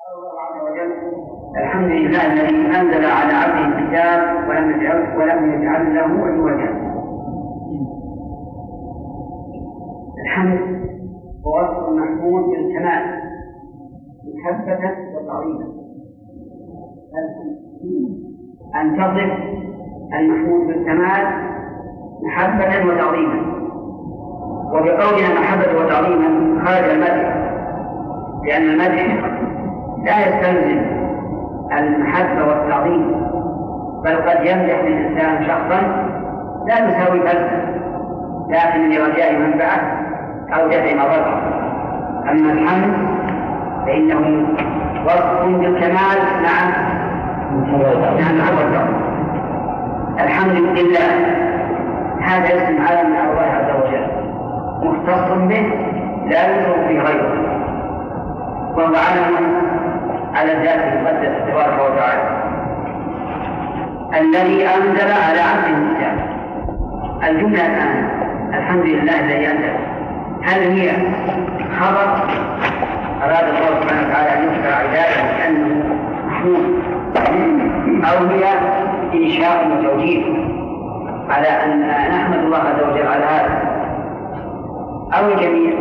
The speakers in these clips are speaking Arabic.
الله عز وجل: الحمد لله الذي أنزل على عبده الكتاب ولم يجعل له عوجا. الحمد هو وصف المحمود بالكمال محبة وتعظيما. أن تصف المحمود بالكمال محبة وتعظيما، وبقولنا محبة وتعظيما خارج المدح، لأن المدح لا يستلزم المحبة والتعظيم، بل قد يمدح الإنسان شخصا لا يساوي فلسفة لكن لرجاء منفعة أو دفع مضرة. أما الحمد فإنه وصف بالكمال مع محبة. الحمد لله هذا اسم علم من الله عز وجل مختص به لا يوصف به غيره، وهو علم على الذات المقدسة تبارك وتعالى الذي أنزل على عبده الكتاب. الجملة الآن الحمد لله الذي أنزل، هل هي خبر أراد الله سبحانه وتعالى أن يخبر عباده بأنه محمود، أو هي إنشاء وتوجيه على أن نحمد الله عز وجل على هذا، أو الجميع؟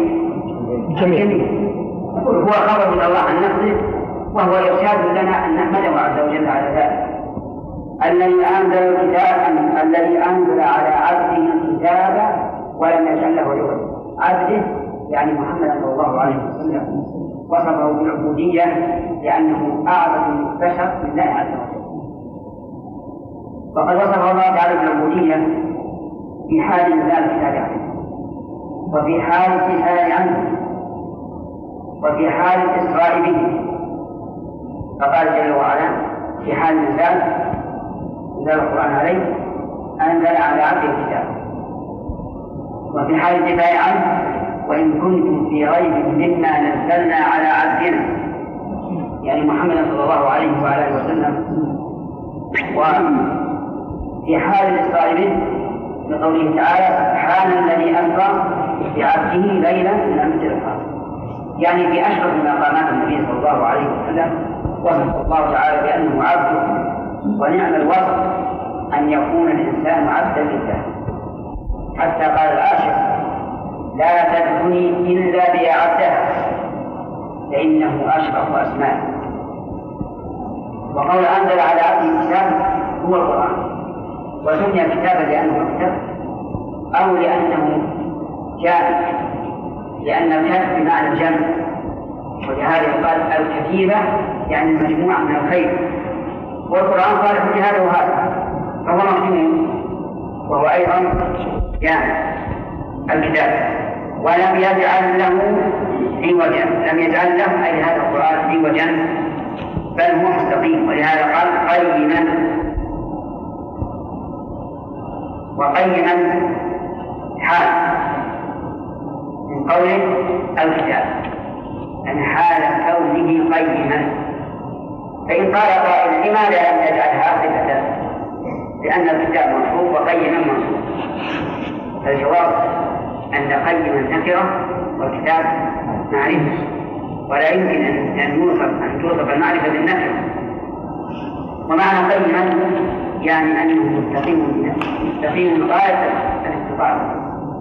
هو خبر من الله عن نفسه، وهو إرشاد لنا أن نحمده عز وجل على ذلك. الذي أنزل الكتاب، الذي أنزل على عبده الكتاب ولم يجعل له عوجا. عبده يعني محمد صلى الله عليه وسلم، وصفه بالعبودية لأنه أعظم البشر لله عز وجل. وقد وصف الله تعالى بالعبودية في حال إنزال الكتاب عليه، وفي حال الدفاع عنه، وفي حال الإسراء به. فقال جل وعلا في حال إنزال القرآن عليه أنزل على عبده الكتاب، وفي حال الدفاع عنه وإن كنتم في ريب مما نزلنا على عبدنا، يعني محمد صلى الله عليه وآله وسلم. وفي حال الإسراء به بقوله تعالى: سبحان الذي أسرى بعبده ليلا من المسجد الحرام، يعني في أشرف مقامات النبي صلى الله عليه وسلم وصف الله تعالى بأنه عبد. ونعم الوصف أن يكون الإنسان عبدا لله، حتى قال العاشق: لا تدعوني إلا بيا عبدها فإنه أشرف أسماء. وقول أنزل على عبده الكتاب هو القرآن، وسمي كتابا لأنه كتاب أو لأنه جامع، لأن الكتاب بمعنى الجمع، ولهذا يقال الكتيبة يعني المجموعة من الخير. والقرآن قال في هذا وهذا، فهو مجموع وهو أيضا جامع الكتاب. ولم يجعل له عوجا، لم يجعل له أي هذا القرآن عوجا، بل هو مستقيم. ولهذا قال قيما، وقيما حال من قوله الكتاب، أن حال كونه قيما. فإن قال قائل: لماذا لم يجعلها صفة؟ لأن الكتاب منصوب وقيما منصوب. فالجواب أن قيما نكرة والكتاب معرفة، ولا يمكن أن توصف المعرفة بالنكرة. ومعنى قيما يعني أنه مستقيم غاية الاستقامة.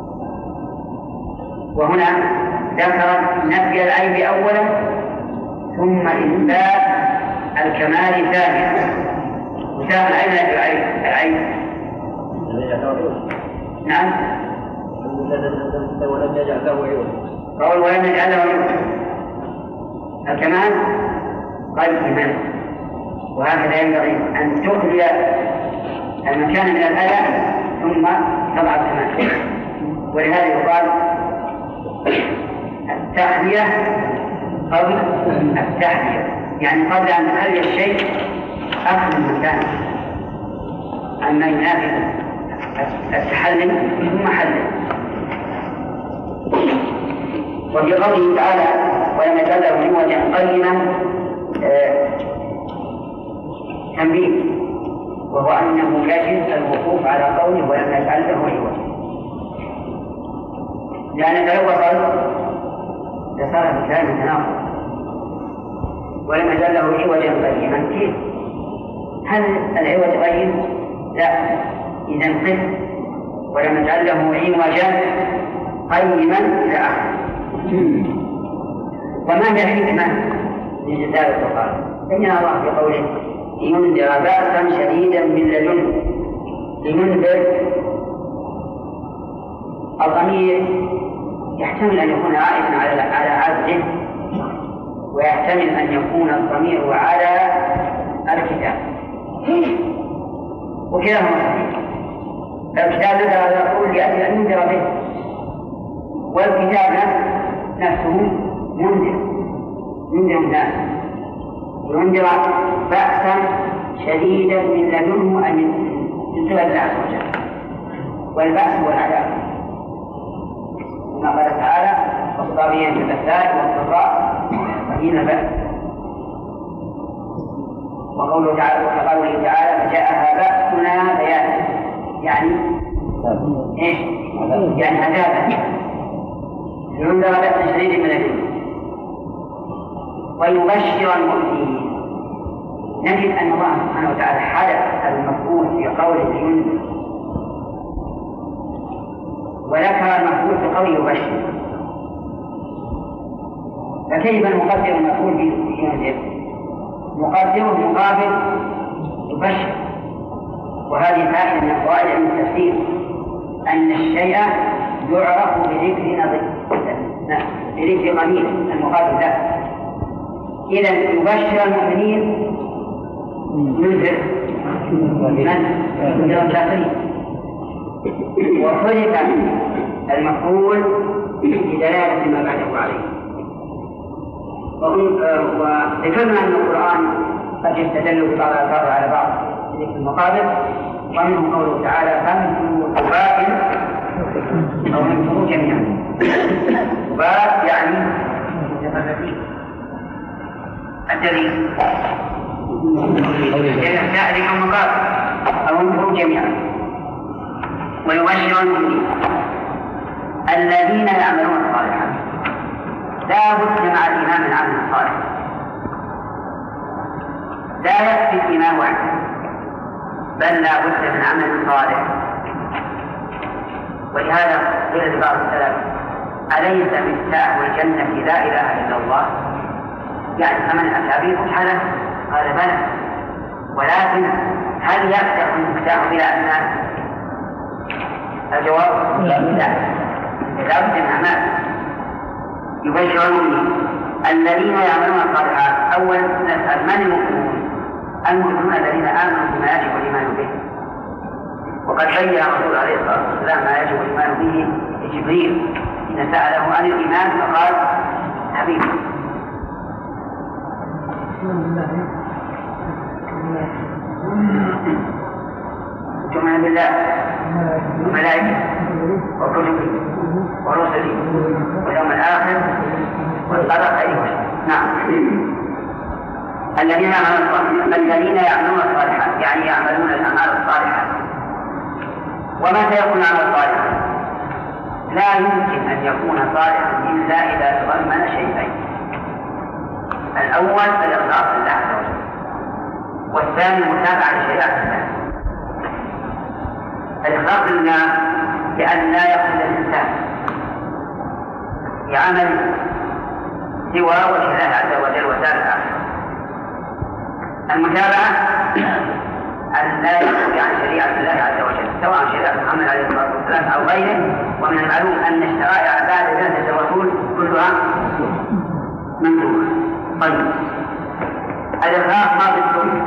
وهنا ذكر نفي العيب أولا ثم إثبات الكمال ثانيا. وثاني أين العيب؟ نعم، ولم يجعل له عوجا. قول ولم يجعل له عوجا، الكمال قيما. وهكذا ينبغي أن تخلي المكان من الأذى ثم تضع الكمال. ولهذا يقال التحلية قبل التحلية، يعني قبل أن تحلي الشيء أخذ المكان، أما ينافي التحلي ثم حله. وفي قوله تعالى: ولم يجعل له عوجا قيما تنبيه، وهو أنه يجب الوقوف على قوله ولم يجعل له عوجا، لأنك لو وصل لصار الكلام تناقض. ولم يجعل له عوجا قيما. كيف؟ هل العوج قيم؟ لا، إذا قف ولم يجعل له عوجا قيما إلى آخره. وما هي الحكمة من جدال القرآن؟ بين الله في قوله لينذر بأسا شديدا من لدنه. لينذر الضمير يحتمل أن يكون عائدا على عبده، ويحتمل أن يكون الضمير على الكتاب، وكلاهما صحيح. الكتاب نزل على الرسول لأجل أن ينذر به، والكتاب نفسه ينذر الناس، ينذر بأسا شديدا من لدنه أن ينزل الله عز وجل. والبأس هو العذاب، كما قال تعالى والصابرين في البأساء والضراء وحين البأس. وقوله تعالى فجاءها بأسنا بيانا، يعني ايش؟ يعني عذابا ينذر بأسا شديدا من لدنه ويبشر المؤمنين. نجد أن الله سبحانه وتعالى حدث المفعول في قوله ينذر، وذكر المفعول في قوله يبشر، فكيف نقدر المفعول في ينذر؟ نقدره مقابل يبشر. وهذه فائدة من فوائد علم التفسير، أن الشيء يعرف بذكر قليل المقابل له. إذا يبشر المؤمنين ينذر من الكافرين، وحذف المفعول بدلالة ما بعده عليه. وذكرنا أن القرآن قد يستدل ببعض الألفاظ على بعض في المقابل، ومنه قوله تعالى فامسوا قباء أو انفروا جميعا. قباء يعني متفرقين، الدليل ذلك المقابل أو انفروا جميعا. ويبشر المؤمنين الذين يعملون الصالحات. لا بد مع الإيمان بالعمل الصالح، لا يكفي الإيمان وحده، بل لا بد من عمل صالح. ولهذا قيل لبعض السلف أليس مفتاح الجنة لا إله إلا الله؟ يعني فمن أتى به فتحة قال بلى، ولكن هل يفتح المفتاح بلا أسنان؟ الجواب لا بد من أعمال. يبشر المؤمنين الذين يعملون الصالحات. أولا نسأل من المؤمنون؟ المؤمنون الذين آمنوا بما يجب الإيمان به، وقد بين الرسول عليه الصلاة والسلام ما يجب الإيمان به لجبريل حين سأله عن الإيمان فقال حبيبي. تؤمن بالله وملائكته وكتبه ورسله واليوم الآخر والقدر خيره وشره. نعم. الذين يعملون الصالحات يعني يعملون الأعمال الصالحة. ومتى يكون عمل صالحا؟ لا يمكن أن يكون صالحا إلا إذا تضمن شيئين: الأول الإخلاص لله عز وجل، والثاني متابعة لشريعة الله. الإخلاص لله بأن لا يقصد الإنسان بعمل سوى وجه الله عز وجل وسائر الآخرة. المتابعة أن لا يخرج عن شريعة الله عز وجل، سواء شريعة محمد عليه الصلاة والسلام أو غيره. ومن المعلوم أن الشرائع بعد بعثة الرسول كلها ممنوعة. طيب، الإخلاص ما ضده؟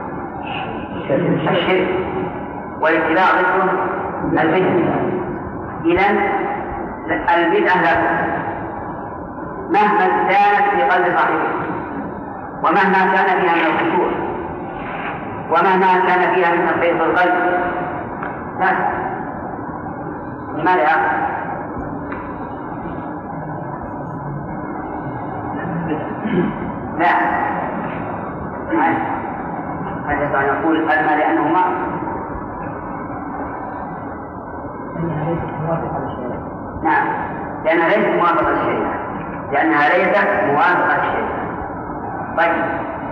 الشرك، والاتباع ضده البدعة. إذن البدعة لا تكون مهما كانت في قلب صاحبها، ومهما كان فيها من الخشوع، ومهما كان فيها من تخفيف القلب. لا، لماذا؟ لا، هل يستطيع أن نقول ما لأنهما نعم، لأنها ليست موافقة للشريعة، لأنها ليست موافقة للشريعة. طيب،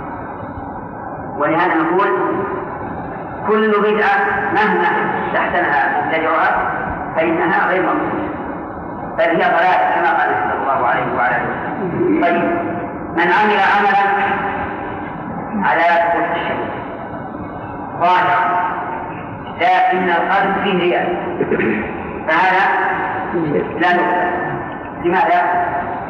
ولهذا نقول كل بدعة مهما استحسنها مبتدعها فإنها غير مقبولة، بل هي ضلالة كما قال صلى الله عليه وعلى اله وسلم. طيب، من عمل عملا على ثبوت الشرك ظاهرا لكن القلب فيه رياء فهذا لا نقبل. لماذا؟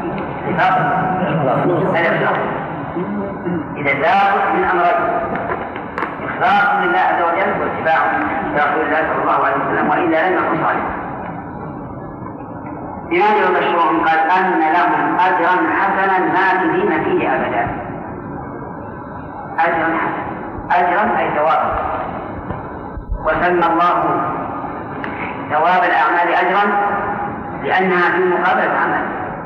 الإخلاص. إذا لابد من أمرين: إخلاص لله عز وجل واتباع رسول الله صلى الله عليه وسلم، وإلا لم يكن صالحا. بماذا يبشرهم؟ قال أن لهم أجرا حسنا ماكثين فيه أبدا. أجرا حسنا، أجرا أي ثوابا، وسمى الله ثواب الأعمال أجرا لأنها في مقابلة عمل،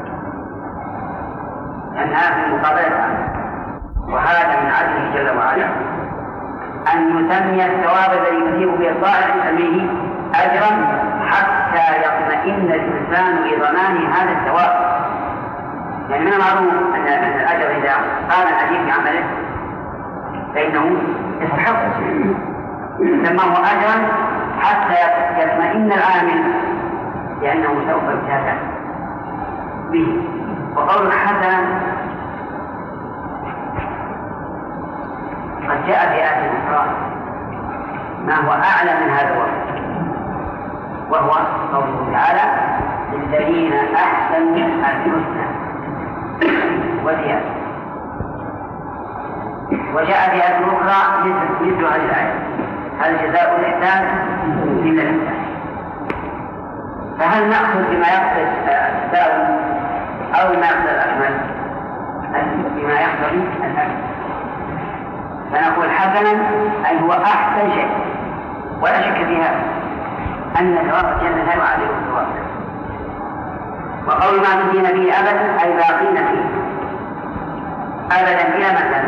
وهذا من عدله جل وعلا أن يسمي الثواب الذي يثيب به الطائع يسميه أجرا حتى يطمئن الإنسان لضمان هذا الثواب. يعني من المعروف أن الأجر إذا قام الأجير بعمله فإنه يستحق، سماه أجرا حتى يطمئن العامل لأنه سوف يجازى به. وقول حسنا قد جاء في آية أخرى ما هو أعلى من هذا الوصف، وهو قوله تعالى: للذين أحسنوا الحسنى وزيادة. وجاء في آية أخرى مثل هذه الآية: هل جزاء الإحسان إلا الإحسان. فهل نأخذ بما يقصد السبب أو بما يقصد الأكمل؟ بما يقصد الأكمل. فنقول حسنا أي هو أحسن شيء، ولا شك في هذا أن ثواب الجنة لا يعادل الثواب. وقول ما فينا به أبدا أي باقين فيه أبدا إلى متى؟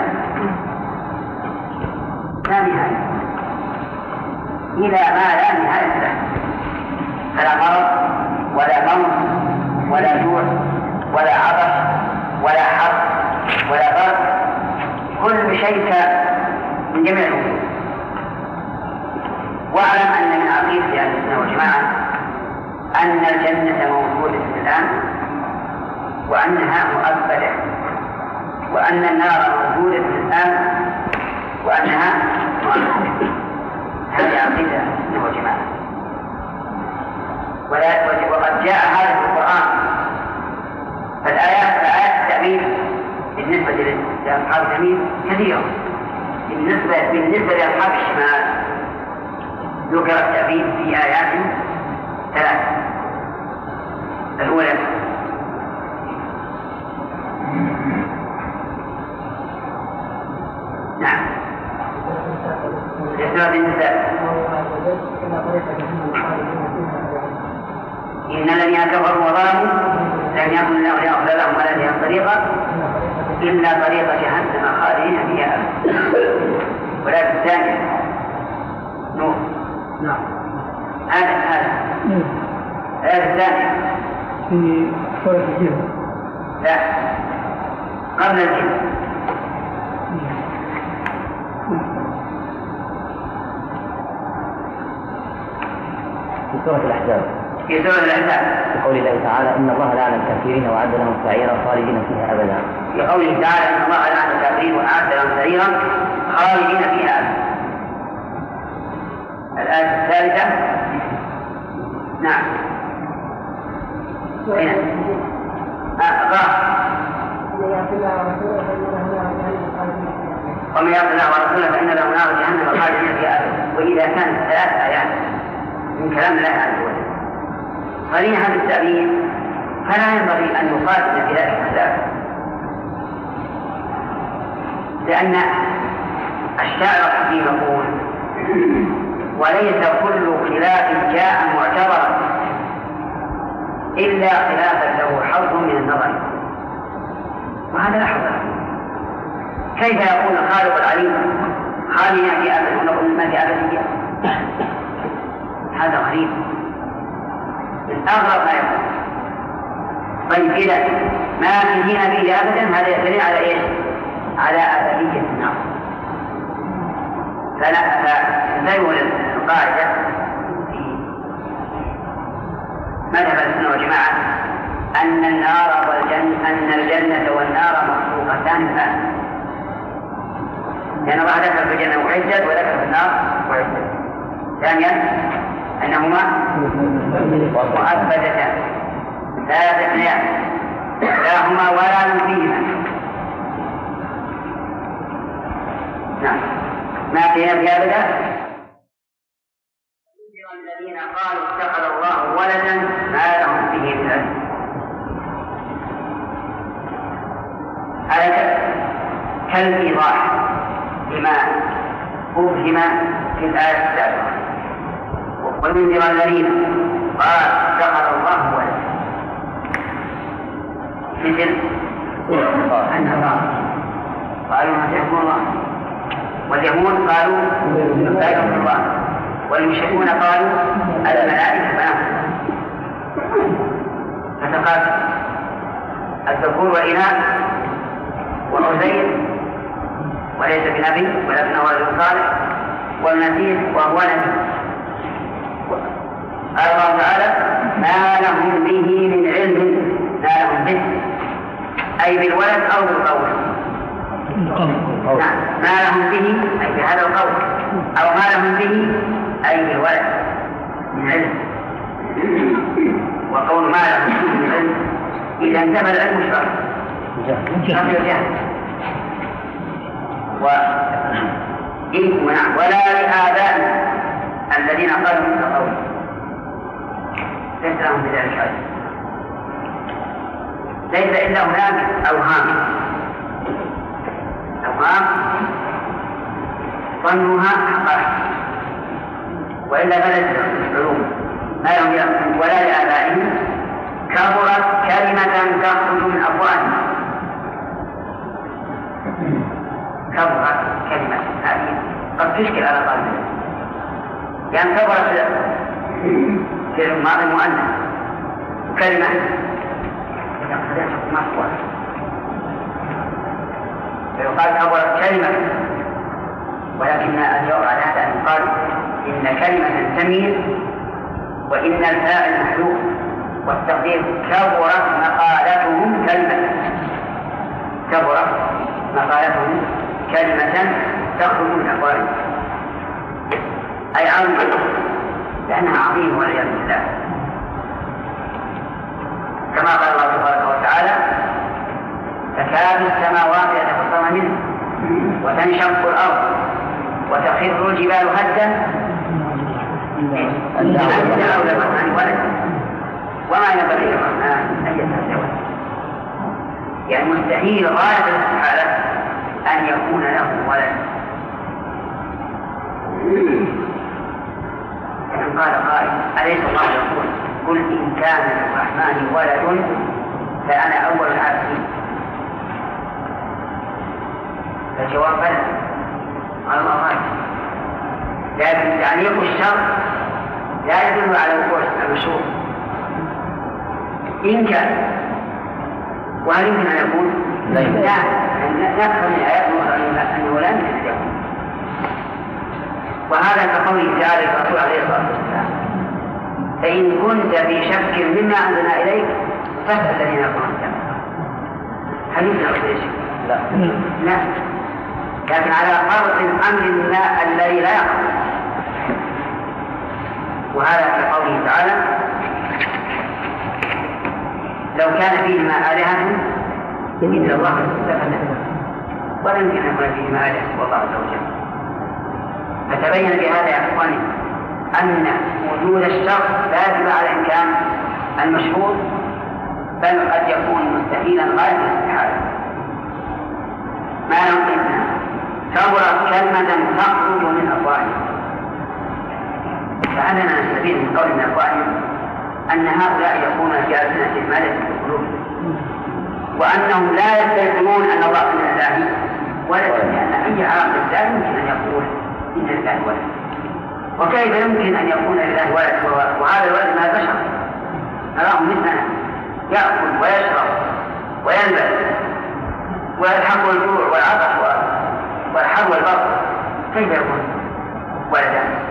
لا نهاية، إلى ما لا نهاية له، فلا مرض ولا موت ولا جوع ولا عطش ولا حر ولا برد، كل شيء من جميع الأمور. واعلم أن من عقيدة أهل السنة والجماعة أن الجنة موجودة الآن وأنها مؤبدة، وأن النار موجودة الآن وأنها مؤبدة. هذه عقيدة أهل السنة والجماعة. وقد جاء هذا في القرآن. فالآيات التأمين بالنسبة لأصحاب اليمين كثيرة، بالنسبة لأصحاب الشمال ذكر التأمين في آيات ثلاثة. الأولى نعم لسورة النساء: إن الذين كفروا وظلموا لم يكن الله ليغفر لهم ولا لهم طريقا إلا طريق جهنم خالدين فيها أبدا. ولا الثانية نور. نعم هذا الآية الثانية في سورة الجن. لا، قبل الجن. في سورة الأحزاب. في سورة الأحزاب بقول الله تعالى: إن الله لعن الكافرين وأعد لهم سعيرا خالدين فيها أبدا. بقوله تعالى: إن الله لعن الكافرين وأعد لهم سعيرا خالدين فيها أبدا. الآية الثالثة نعم هنا ومن يعص الله ورسوله فإن له نار جهنم خالدين فيها أبدا. وإذا كانت ثلاث آيات من كلام الله عز وجل صريحا بالتأويل فلا ينبغي أن نقاتل في ذلك الخلاف، لأن الشاعر الحكيم يقول: وليس كل خلاف جاء معتبرا إلا خلافا له حظ من النظر. وهذا لا حظ له. كيف يكون الخالق العليم خاليا في أبد ونقول ما في أبد؟ هذا غريب من أغرب ما يكون. طيب إذا ما فينا به أبدا هذا يدل على إيش؟ على تنتهي القاعدة في مذهب السنة والجماعة أن الجنة والنار مخلوقتان الآن، لأن الله ذكر في الجنة وعدت وذكر في النار وعدت. ثانيا أنهما مؤبدتان لا تثنيان، لا هما ولا ينفيهما. نعم، ما فيها بهذا. الذين قالوا اتخذ الله ولدا ما لهم به من علم. هذا كالإيضاح لما أفهم في الآية السابقة. وينذر الذين قالوا اتخذ الله ولدا مثل النصارى قالوا مسيح الله، واليهود قالوا مسيح الله، والمشركون قالوا الملائكة بنات. فتقال الذكور والإناث وعزير وليس بنبي ولكنه رجل صالح، والمسيح وهو نبي. قال الله تعالى ما لهم به من علم، ما لهم به أي بالولد أو بالقول. نعم، ما لهم به أي بهذا القول، أو ما لهم به أي بالولد من علم. وقول ما لهم به من علم إذا انتفى العلم شرط الجهل. ولا لآبائهم الذين قالوا مثل قوله ليس لهم بذلك علم. ليس إلا هناك أوهام ظنها حقائق، وإلا بلد العلوم ما لهم يأكل. ولا لآبائهم كبرت كلمة تخرج من أفواههم. كبرت كلمة هذه قد تشكل على قلبه، يعني كبرت في الماضي مؤنث كلمة مفعول، فيقال كبرت كلمة، ولكن الجواب على هذا أن يقال إن كلمة تميل وإن الفاعل محذوف، والتقدير كبرت مقالتهم كلمة، كبرت مقالتهم كلمة تخرج من أفواههم أي عظيمة، لأنها عظيمة والعياذ بالله. كما قال الله تبارك وتعالى تكاد السماوات يتفطرن منه وتنشق الأرض وتخر الجبال هدا أن دعوا للرحمن ولدا وما ينبغي للرحمن أن يتخذ ولدا. يعني مستحيل غاية الاستحالة أن يكون له ولد. فإن قال قائل أليس الله يقول قل إن كان للرحمن ولد فأنا أول العابدين؟ فالجواب بلى، قال الله غير، لكن تعليق الشرط لا يدل على وقوع المشروع إن كان. وهل يمكن أن يكون؟ لا، نفهم من آيات أنه لا يمكن أن يكون. وهذا كقوله تعالى الرسول عليه الصلاة والسلام فإن كنت في شك مما أنزلنا إليك فاسأل الذين يقولون كذا. هل يمكن أن يكون؟ لا، لكن على فرض الأمر الذي لا يقع. وهذا كقوله تعالى لو كان فيهما آلهة إلا الله لفسدتا، ولا يمكن أن يكون فيهما آلهة والله عز وجل. فتبين بهذا يا إخواني أن وجود الشرط لا يدل على إمكان المشروط، بل قد يكون مستحيلا غاية الاستحالة. ما يمكننا كبرت كلمة تخرج من أفواههم. فعلنا نستفيد من قول من أفواههم أن هؤلاء يكون في ألسنتهم ما ليس في قلوبهم، وأنهم لا يستيقنون أن الله من الله ولد، لأن أي عاقل لا يمكن أن يقول إن لله ولد. وكيف يمكن أن يكون لله ولد وهذا الولد من البشر؟ نراهم مثلنا يأكل ويشرب ويلبس ويلحقه الجوع والعطش والحر والبرد، كيف يكون ولدا؟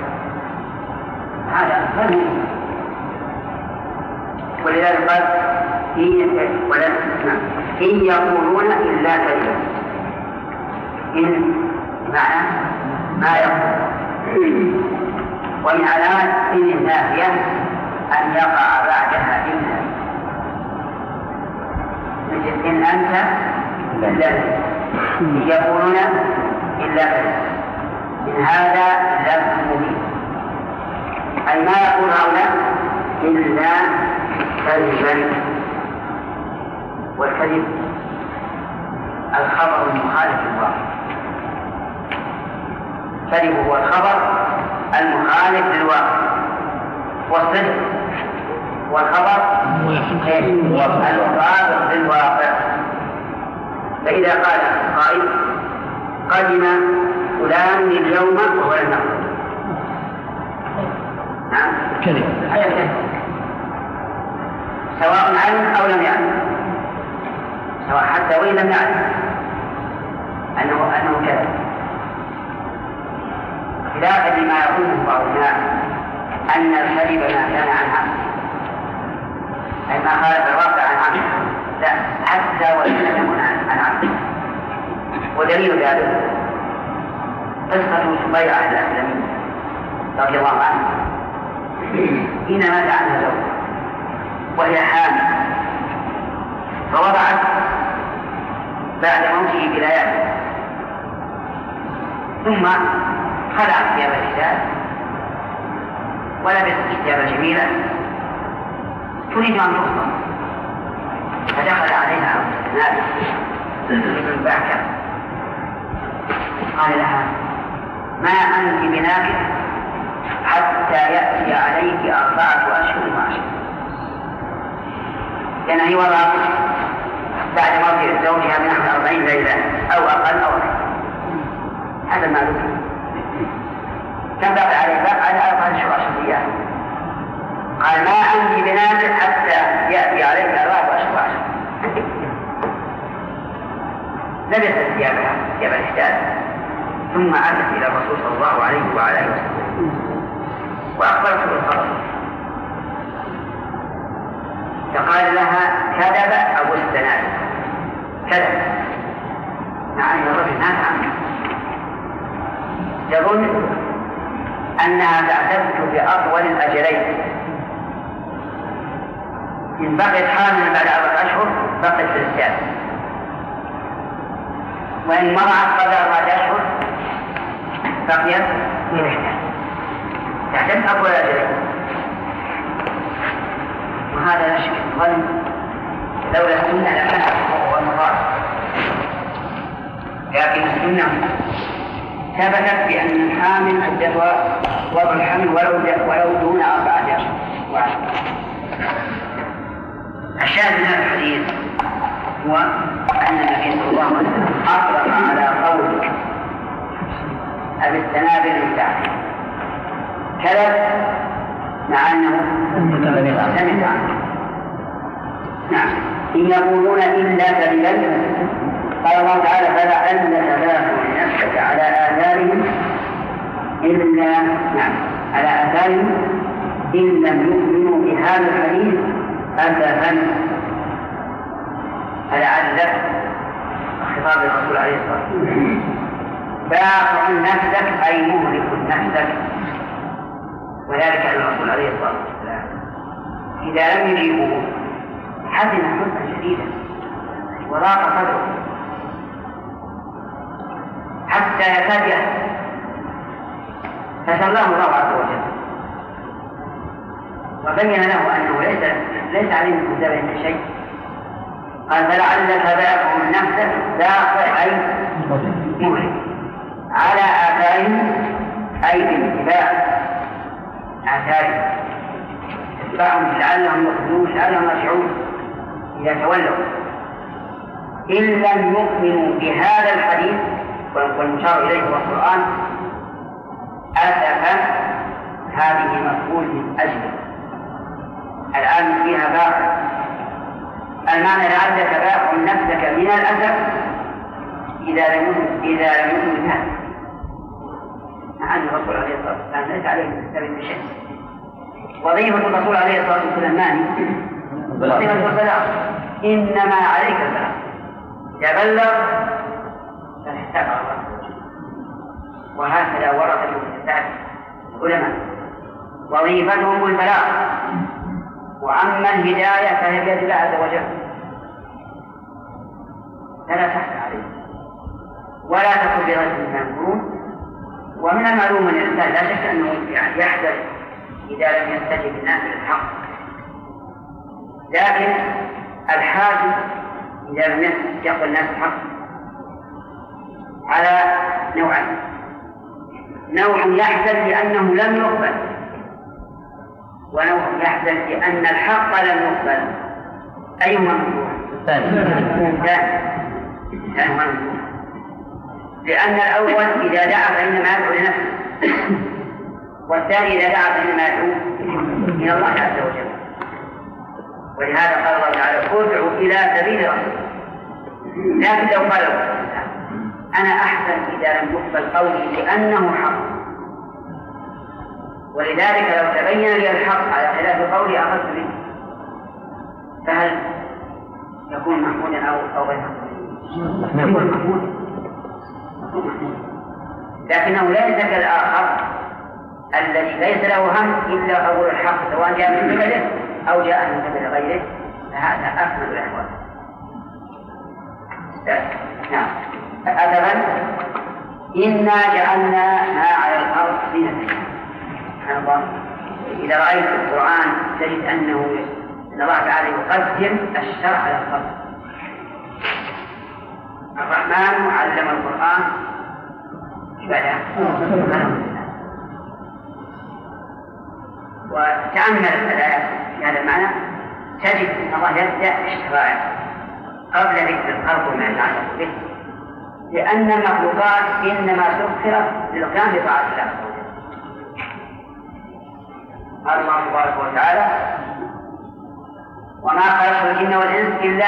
إن يقولون إلا كذبا. إن معنى ما يقول، ومن علامات إن النافية أن يقع بعدها إلا، مثل إن أنت إلا إن يقولون إلا كذبا، إن هذا إلا مبين، أي ما يقول هؤلاء إلا كذبا. والكذب الخبر المخالف للواقع، الكذب هو الخبر المخالف للواقع، والصدق والخبر المطابق للواقع. فإذا قال قائل قدم فلان اليوم وهو لم يقل، نعم كذب، هذا كذب سواء علم أو لم يعلم، سواء حتى وإن لم يعلم أنه كذب، خلافا لما يقوله بعض الناس أن الكذب ما كان عن عمد، أي ما خالف الواقع عن عمد، لا، حتى وإن لم يكن عن عمد. ودليل ذلك قصة سبيعة الأسلمية رضي الله عنها حين مات عنها زوجها وهي حامل، فوضعت بعد موته بليالي، ثم خلعت ثياب الحجاب ولبست ثيابا جميلة تريد أن تخطب، فدخل عليها نادر بن باكر قال لها ما أنت بناكح حتى يأتي عليك 4 أشهر وعشرة، لأن هي وضعت بعد موت زوجها بنحو 40 ليلة أو أقل أو أكثر، هذا ما ذكر. كم بقي عليه؟ بقي على 4 أشهر و10 أيام. قال ما أنت بناكح حتى يأتي عليك 4 أشهر وعشرة. لبست ثيابها ثياب الإحداث، ثم أتت إلى الرسول صلى الله عليه وعلى آله وسلم وأخبرته بالخبر، فقال لها كذب أبو السناد، كذب، مع أن الرجل مات عنه، يظن أنها تعتد بأطول الأجلين، إن بقيت حاملا بعد 4 أشهر بقيت في الإسلام، وإن مرعت قبل 4 أشهر بقيت في الإحداث، تعتد أطول الأجلين. وهذا لا شك ظن لولا السنة لكان هو المراد، لكن السنة ثبتت بأن الحامل عدتها وضع الحمل ولو دون 4 أشهر وعشرة. الشاهد من هذا الحديث هو أن النبي صلى الله عليه وسلم أطلق على قول أبي السنابل المتعب كذب مع أنه سمع عنه. نعم، إن يقولون إلا كذبا. قال الله تعالى فلعلك باخع نفسك على آثارهم إن لم يؤمنوا بهذا الحديث أسفا. فلعلك خطاب الرسول عليه الصلاة والسلام، باخع نفسك أي مهلك نفسك، وذلك أن الرسول عليه الصلاة والسلام إذا لم يجيبوه حزن حزنا شديدا وضاق صدره حتى يكاد يهلك، فسلاه الله عز وجل وبين له أنه ليس عليه من كتابه شيء. قال فلعلك باخع نفسك، باخع أي مهلك، على آثارهم أي باتباع آثارهم، اتباعهم لعلهم يخذون لعلهم يرجعون إذا تولوا، إن لم يؤمنوا بهذا الحديث والمشار إليه هو القرآن. أسفا هذه مفعول من أجله، الآن فيها باخع، المعنى لعلك باخع نفسك من الأسف إذا لم يؤمنوا بهذا، مع أن الرسول عليه الصلاة والسلام ليس عليه من كتاب شيء. وظيفة الرسول عليه الصلاة والسلام وظيفة البلاغ، إنما عليك البلاغ، تبلغ فالحساب على الله. وهكذا ورد المؤسسات العلماء وظيفتهم البلاغ، وأما الهداية فهي بيد الله عز وجل فلا تحت عليه ولا تكن برجل منكرون. ومن المعلوم أن الإنسان لا شك أنه يحدث إذا لم يستجب الناس للحق، لكن الحاجة إذا لم يقبل الناس الحق على نوعين: نوع يحزن لأنه لم يقبل، ونوع يحزن لأن الحق لم يقبل. أيهما ممنوع؟ الثاني ممنوع، لأن الأول إذا دعا فإنما يدعو لنفسه، والثاني إذا دعا فإنما يدعو إلى الله عز وجل. ولهذا قال الله تعالى: ادعوا إلى سبيل ربك. لكن لو قالوا أنا أحسن إذا لم يقبل قولي لأنه حق، ولذلك لو تبين لي الحق على خلاف قولي أخذت به، فهل يكون محمودا أو غير محمود؟ يكون محمود، لكنه ليس كالآخر الذي ليس له هم إلا قبول الحق سواء جاء من قبله أو جاء من قبل غيره، فهذا أكمل الأحوال. نعم. أثبت إنا جعلنا ما على الأرض زينة. سبحان الله، إذا رأيت القرآن تجد أن الله تعالى يقدم الشرع على الخلق. الرحمن علم القرآن وتأمل الآيات في هذا المعنى تجد أن الله يبدأ الشرائع قبل ذكر الخلق وما يتعلق به، لأن المخلوقات إنما سخرت للقيام بطاعة الله. قال الله تبارك وتعالى: وما خلقت الجن والإنس إلا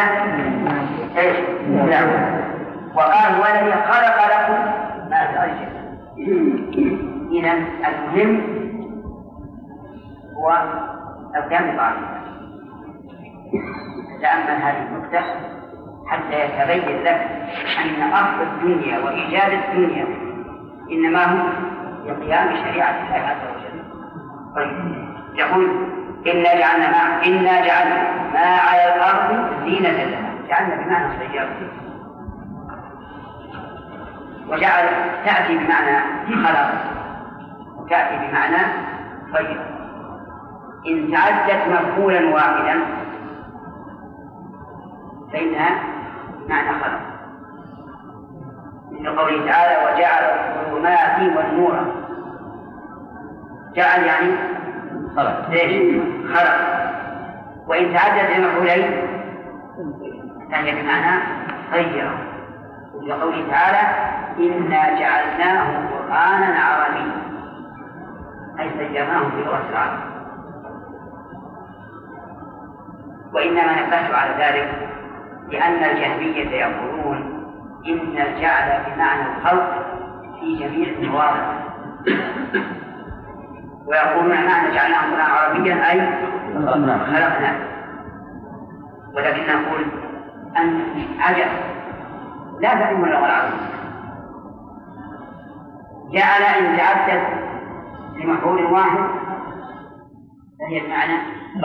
ليعبدون. وقال: هو الذي خلق لكم ما ترجع. إذن المهم هو القيام بطاعة الله. تأمل هذه النقطة حتى يتبين لك أن أصل الدنيا وإيجاد الدنيا إنما هو القيام بشريعة الله عز وجل. طيب، يقول: إنا جعلنا ما على الأرض زينة لها. جعلنا بمعنى سيارة، وجعل تأتي بمعنى خلق وتأتي بمعنى خير. إن تعدت مفعولا واحدا فإنها معنى خلق، مثل قوله تعالى: وجعل الظلمات والنور. جعل يعني خلق. خلق. وإن تعدت المفعولين فهي بمعنى خير، مثل قوله تعالى: إنا جعلناه قرآنا عربيا، أي سيرناه بلغة العرب. وإنما نبهت على ذلك لأن الجهمية يقولون إن الجعل بمعنى الخلق في جميع المواضع، ويقولون معنى جعلناه قرآنا عربيا أي خلقناه. ولكن نقول أن عجب لا تعلم اللغة العربية. جعل إن تعدد لمفعول واحد فهي المعنى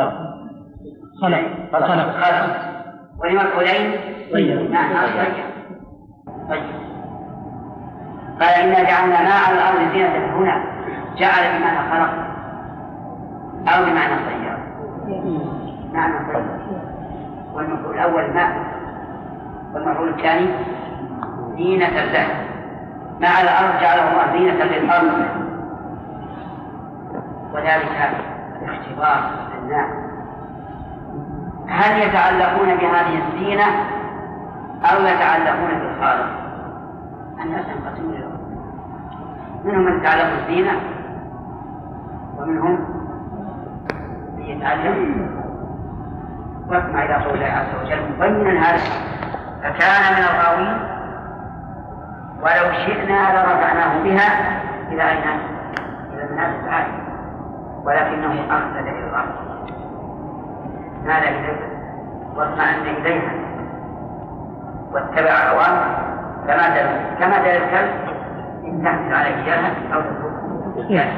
خلق. ولمفعولين معنى طيب. قال: إنا جعلنا ما على الأرض زينة. هنا جعل بمعنى خلق أو بمعنى صير. معنى صير. والمفعول الأول ماء، والمفعول الثاني زينة له. ما على الأرض جعله الله زينة للأرض، وذلك اختبار الناس هل يتعلقون بهذه الزينة أو يتعلقون بالخالق. الناس ينقسمون، منهم من يتعلق بالزينة ومنهم من يتعلم. واسمع إلى قول الله عز وجل مبينا هذا: فكان من الغاوين ولو شئنا لرفعناه بها إلى أين؟ إلى الناس العالي، ولكنه أخلد إلى الأرض مال إليها واطمأن إليها واتبع أوامره كما دل الكلب إن تحمل عليه إياها أو تتركه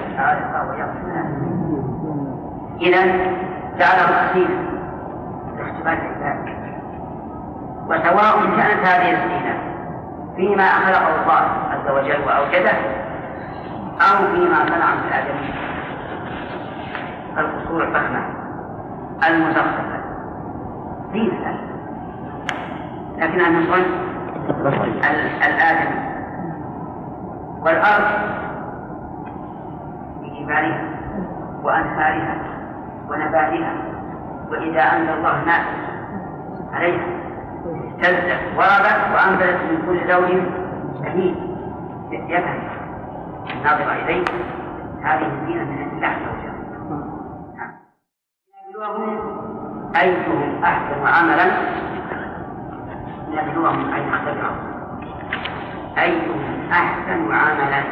إذن جعله سكينة لاختبار العباد. وسواء كانت هذه السكينة فيما خلقه الله عز وجل وأوجده أو فيما صنع من الآدمين القصور الفخمة المزخرفة زينة، لكنها من صنع الآدم. والأرض بجبالها وأنهارها ونباتها، وإذا أنزل الله ماء عليها اهتزت وربت وأنبتت من كل زوج بهيج يفهم الناظر إليه هذه الزينة من عند الله عز وجل. أيهم أحسن عملا نبلوهم أي نختبرهم أيهم أحسن عملا،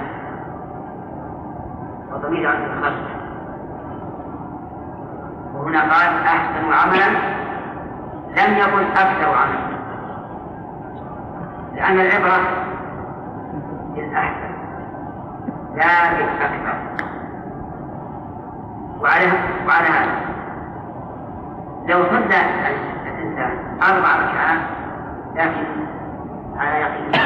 وضمير عند الخلق. وهنا قال أحسن عملا لم يقل أكثر عملا، لأن العبرة بالأحسن لا بالأكثر. وعلى هذا لو صلى الإنسان 4 ركعات لكن على يقين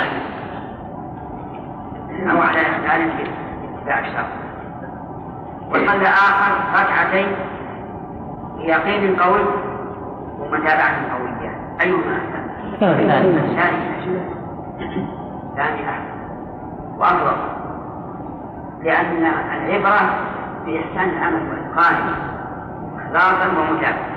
أو على إحسان في اتباع الشرع، وصلى آخر 2 ركعتين بيقين قوي ومتابعة قوية، أيهما أحسن؟ ثاني أحسن وأفضل، لأن العبرة بإحسان العمل وإتقانه إخلاصا ومتابعة.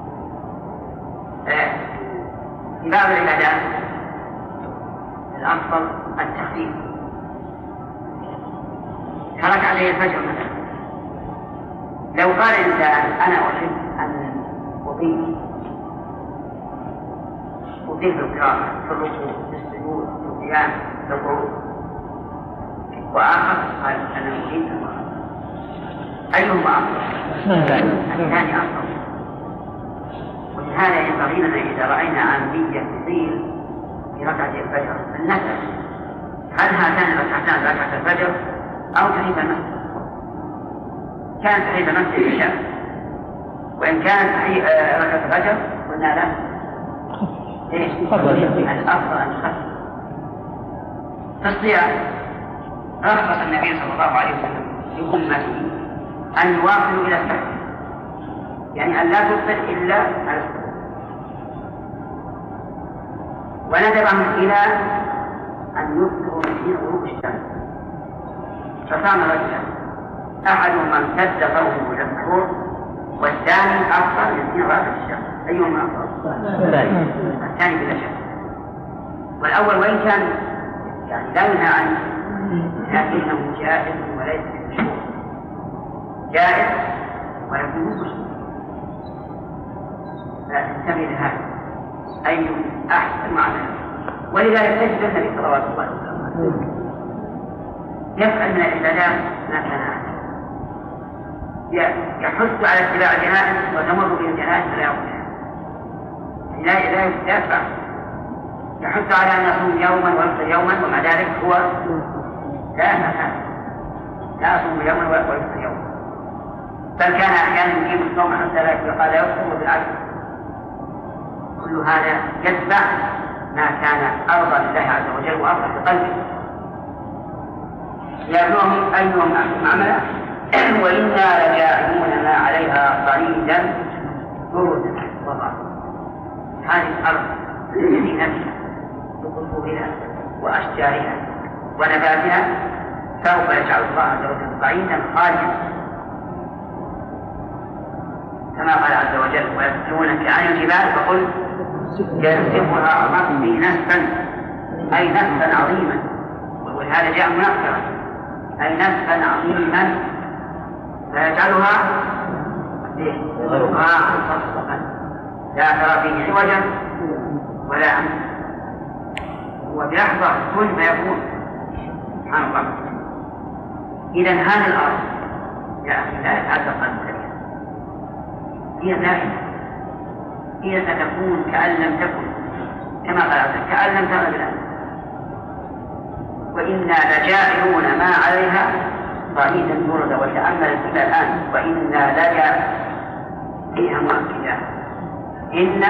في بعض العبادات الأفضل التخفيف، ترك عليه الفجر مثلا. لو قال إنسان أنا أحب أن أضيف القراءة في الركوع في السجود في القيام في القعود، وآخر قال أنا أريد أن أيهما أفضل؟ الثاني أفضل. ولهذا ينبغي لنا إذا رأينا عامية تطيل في ركعة الفجر أن نسأل هل هاتان الركعتان ركعة الفجر أو تحية المسجد؟ كانت تحية المسجد العشاء، وإن كانت ركعة الفجر قلنا لا، الأفضل أن تخفف. في الصيام رخص النبي صلى الله عليه وسلم لأمته أن يواصلوا إلى الفجر، يعني أن لا تفطر إلا على الصلاة، وندبهم إلى أن يفطروا من حين غروب الشمس. فصام رجلا أحدهما امتد صومه إلى السحور والثاني أفطر من حين غروب الشمس. أيهما أفضل؟ الثاني بلا شك. والأول وإن كان يعني لا ينهى عنه لكنه جائز وليس بمشروع، جائز ولكنه مشروع. فانتبه لهذا أي أحسن معنى. ولذلك تجد النبي صلى الله عليه وسلم يفعل من العبادات ما كان أحسن، يحث على اتباع الجنائز وتمر به الجنائز فلا يقبلها، لا يدافع، يحث على أن يصوم يوما ويفطر يوما، ومع ذلك هو لا يصوم يوما ويفطر يوما، بل كان أحيانا يجيب الصوم حتى لا يقال يفطر بالعكس. كل هذا يتبع ما كان أرضى لله عز وجل وأفرح بقلبه. يبلغهم أيهم أحسن عملا وإنا لجاعلون ما عليها صعيدا جرزا. والله هذه الأرض بزينتها بقصورها وأشجارها ونباتها سوف يجعل الله عز وجل صعيدا خاليا، كما قال عز وجل ويسألونك عن الجبال فقل ينسفها ربي نسفا، أي نسفا عظيما، ولهذا جاء منكرا أي نسفا عظيما فيجعلها رقاعا صفصفا لا ترى فيه عوجا ولا أمتا، وبيحضر كل ما يكون سبحان الله. إذا هذه الأرض يا أخي لا يتعلق أن هي دائمة، هي ستكون كأن لم تكن كما قال كأن لم تغن بالأمس. وإنا لجاعلون ما عليها صعيدا جرزا. وتأمل الجملة الآن وإنا لجاعلون فيها مؤكدات إن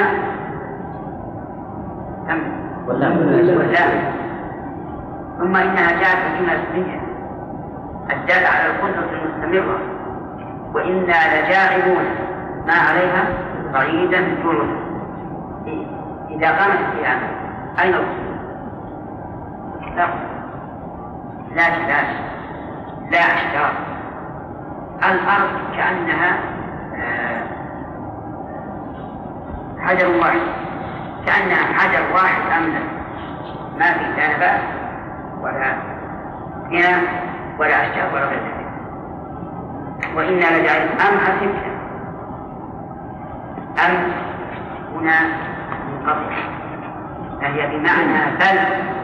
واللام ثم إنها جاءت بجملة اسمية الدالة على القدرة المستمرة. وإنا لجاعلون ما عليها صعيدا جرزا. إذا قامت القيامة أين الوصول؟ لا جلاش لا أشجار. الأرض كأنها حجر واحد، كأنها حجر واحد أملا، ما في لا نبات ولا غنى ولا أشجار ولا غير ذلك. وإنا لجاعلون أم حسبت أم هنا منقطع فهي بمعنى بل،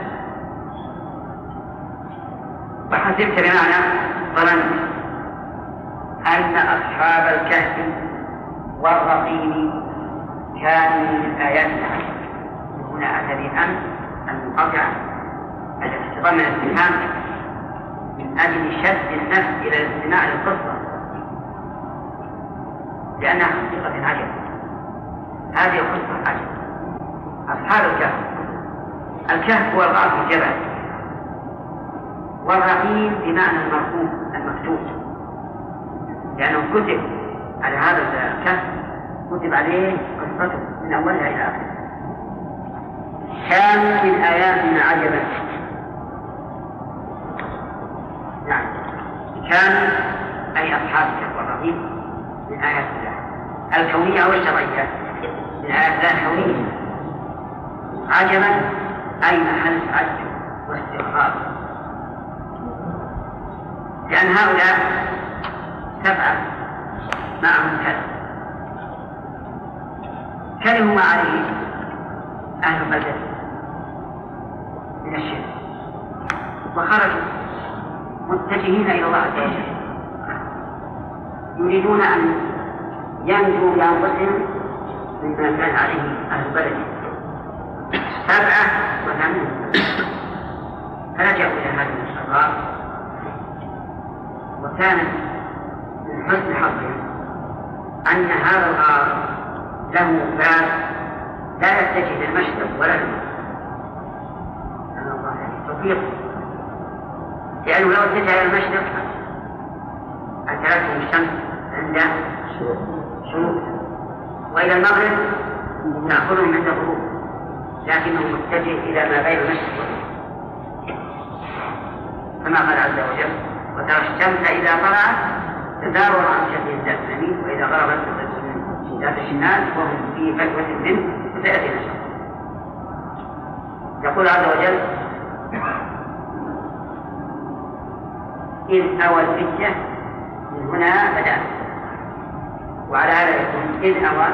وحسبت بمعنى ظننت أن أصحاب الكهف والرقيم كانوا من آياتنا. هنا أتى بأم المنقطعة التي تضمن الاستفهام من أجل شد النفس إلى الاستماع للقصة لأنها حقيقة عجب. هذه القصة عجب. أصحاب الكهف هو الغار في الجبل، والرقيم بمعنى المرقوم المكتوب، لأنه كتب على هذا الكهف، كتب عليه قصته من أولها إلى آخرها. كانوا من آياتنا عجبا. نعم كانوا أي أصحاب الكهف والرقيم من آيات الله الكونية والشرعية، من آيات الله الكونية. عجبا أي محل عجب واستغراب، لأن هؤلاء 7 معهم كلموا ما عليه أهل البلدة من الشرك وخرجوا متجهين إلى الله عز وجل، يريدون أن ينجوا بأنفسهم مما كان عليه أهل البلد. 7 وثمانين فلجأوا إلى هذه الغار. وكان من حسن حظهم أن هذا الغار له باب لا يتجه للمشرق ولا للمغرب، توفيق، لأنه لو اتجه إلى المشرق أتركهم الشمس عند شروق، وإلى المغرب تأخذهم عند غروب، لكنه متجه إلى ما بين المشرق والمغرب، كما قال عز وجل وترى الشمس إذا طلعت تدار عن شكل ذات اليمين وإذا غربت من ذات الشمال وهم في فجوة منه وسيأتي نشر. يقول عز وجل إذ أوى الفتية من هنا بدأ، وعلى هذا يكون إذ أوى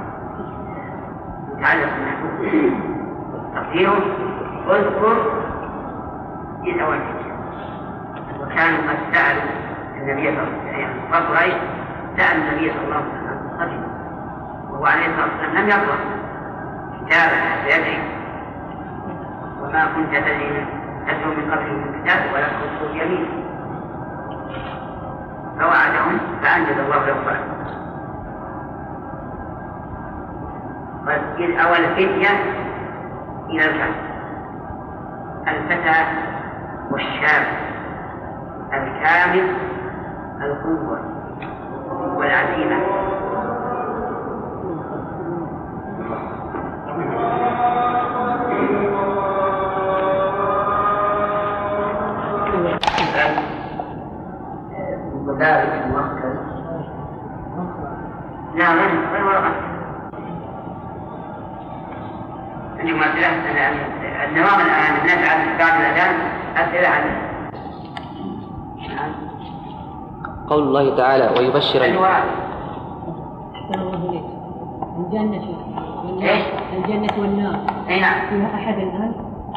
متعلق بالنحو تقديره اذكر إذ أوى الفتية. وكانوا قد سألوا النبي صلى الله عليه وسلم قريش سأل النبي صلى الله عليه وسلم وهو عليه الصلاة والسلام لم يقرأ كتابا يدري وما كنت تدعو من قبله من كتاب ولا تخصه اليمين، فوعدهم فأنجز الله له فرحا. إذ أوى الفتية إلى الكهف، الفتى والشاب الكامل القوة والعزيمة. وذلك المؤكد لا غير ورقة عندي مؤثرة. النظام الآن نجعل بعد الأذان أسئلة عنه. قول الله تعالى ويبشر الجنة والنار فيها أحد الآن.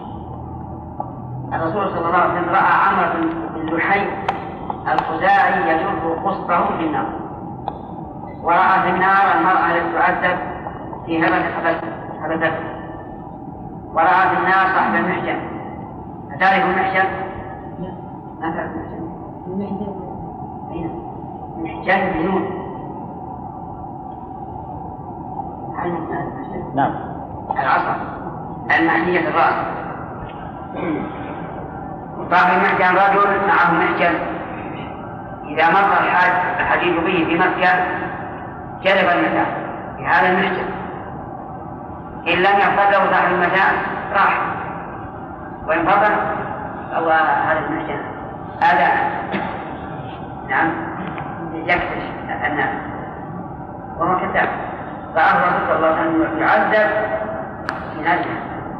الرسول صلى الله عليه وسلم رأى عمرو بن لحي الخزاعي يجر قسطه في النار، ورأى في النار المرأة التي تعذب في هبة حبسته ورأى في النار صاحب المحجن. أتعرف المحجن؟ لا. ما تعرف المحجن؟ المحجن. أين؟ محجن بنون. نعم. العصا المحنية الرأس. صاحب المحجن رجل معه محجن، إذا مر الحديد به في مكة جلب المتاع في هذا المحجن، إن لم يحفظه صاحب المتاع راح، وإن فضل فهو هذا المحجن آذان. نعم يكتش الناس وهو كتاب. فأخبر صلى الله عليه وسلم يعذب من أجله،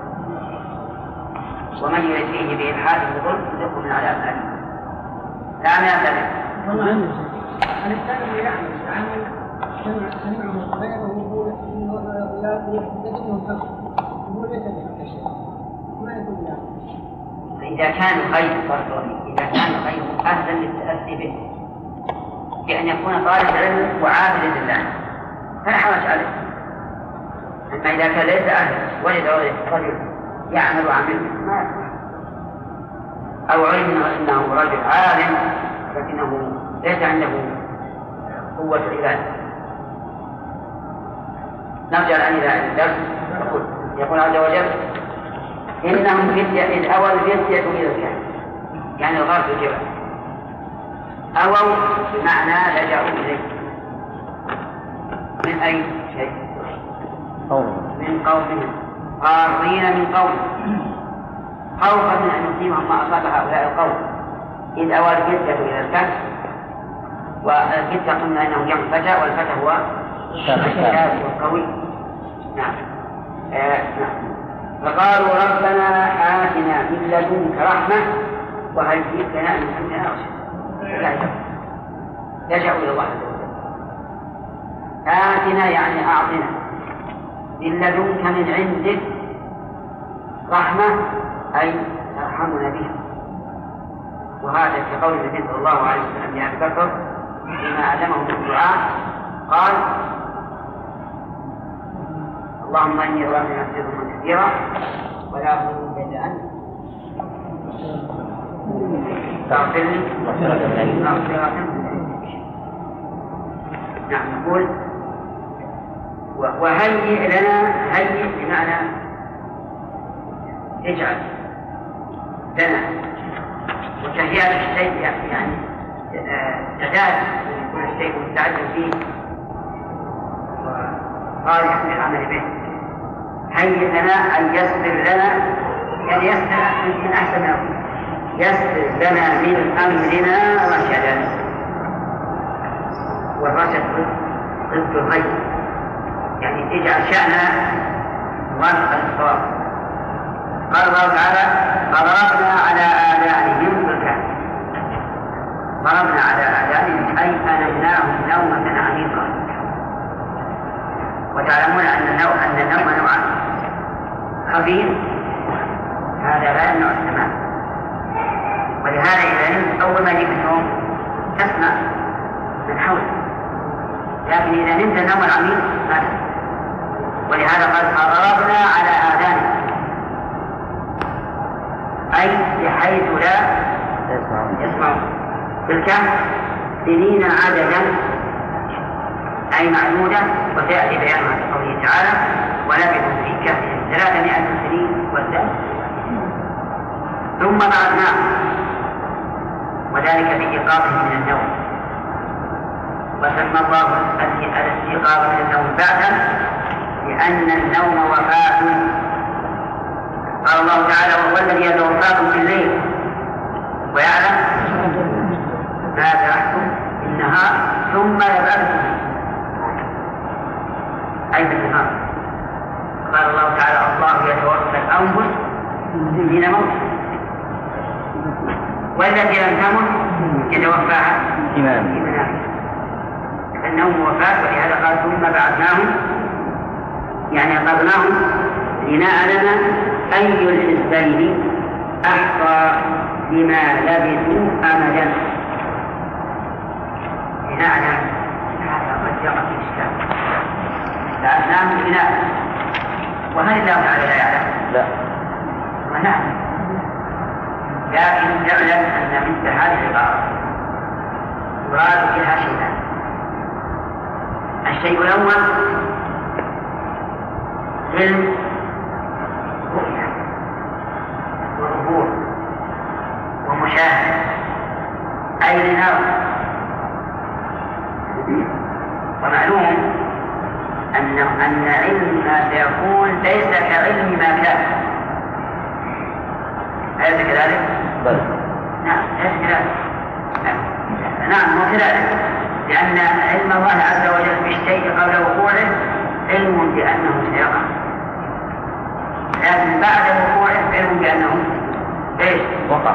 ومن يرد فيه بإلحاد بظلم يذقه من عذاب أليم. لا ما يعتذر. الإنسان يعمل عمل سمعه غيره ويقول إنه لا يحتاج منه هو ليس بهذا الشيء ما يكون له. إذا كان غير إذا كان غير أهلا للتأسي به بأن يكون طالب علم وعابد لله فلا حرج عليه. أما إذا كان ليس أهلا وجد رجل يعمل وعمل ما يكون، أو علم أنه رجل عالم لكنه ليس عنده قوة العبادة. نرجع الآن إلى الدرس. يقول عز وجل إنهم فتية إذ أوى الفتية إلى الكهف، يعني الغرب الجبل. أووا بمعنى لجأوا إليه من أي شيء؟ من قومهم، قارين من قوم، خوفا من أن يصيبهم ما أصاب هؤلاء القوم. إذ أوى الفتية إلى الكهف، والفتية قلنا أنه جمع فتى، والفتى هو الشاب والقوي. نعم. فقالوا ربنا آتنا من لدنك رحمة وهيئ لنا من أمرنا رشدا. يلجأوا إلى الله عز وجل. آتنا يعني أعطنا من لدنك من عندك رحمة أي ترحمنا بها. وهذا في قول النبي صلى الله عليه وسلم لأبي بكر فيما علمه من الدعاء قال اللهم إني أرى من نفسي ظلما كثيرا ولا أظلم إلا أنت فاغفر لي مغفرة. نعم. نقول وهيئ لنا، هيئ بمعنى اجعل لنا، وتهيئة الشيء يعني إعداد كل شيء مستعد فيه وصالح للعمل به. هيئ لنا أن يسر لنا، يعني يسر من أحسن ما يكون، يسر لنا من أمرنا رشدا. والرشد ضد الغي، يعني اجعل شأننا موافقا للصواب. قال الله تعالى فضربنا على آذانهم بالكهف. ضربنا على آذانهم أي أنمناهم نومة عميقة. وتعلمون أن النوم نوعان، خفيف هذا لا يمنع السماع، ولهذا إذا نمت أول ما يجيك النوم تسمع من حولك، لكن إذا نمت النوم العميق لا تسمع. ولهذا قال فضربنا على آذانهم أي بحيث لا يسمعون. بالكهف سنين عددا أي معدودة، وسيأتي بيانها في قوله تعالى ولبثوا في كهفهم 300 سنين وازدادوا ثم بعثناهم، وذلك بإيقاظهم من النوم. وسمى الله الاستيقاظ من النوم بعثا لأن النوم وفاة. قال الله تعالى وهو الذي يتوفاكم في الليل ويعلم ما جرحتم في النهار ثم يبعثكم أي في النهار. قال الله تعالى الله يتوفى الأنفس حين موتها والتي لم تمت يتوفاها في منامها. النوم وفاة، ولهذا قال ثم بعثناهم يعني أخذناهم لنعلم أي الحزبين أحصى لما لبثوا أمدا. لنعلم هذا قد جرى في الإسلام بعثناهم لنعلم، وهل الله تعالى لا يعلم؟ لا. نعم، لكن تعلم أن مثل هذه العبارة يراد بها شيئان. الشيء الأول علم رؤية وظهور ومشاهدة، أي لنرى. ومعلوم أن علم ما سيكون ليس كعلم ما كان. أليس كذلك؟ نعم ليس كذلك. نعم هو كذلك، لأن علم الله عز وجل بالشيء قبل وقوعه علم بأنه سيقع، لكن بعد وقوعه علم بأنه وقع.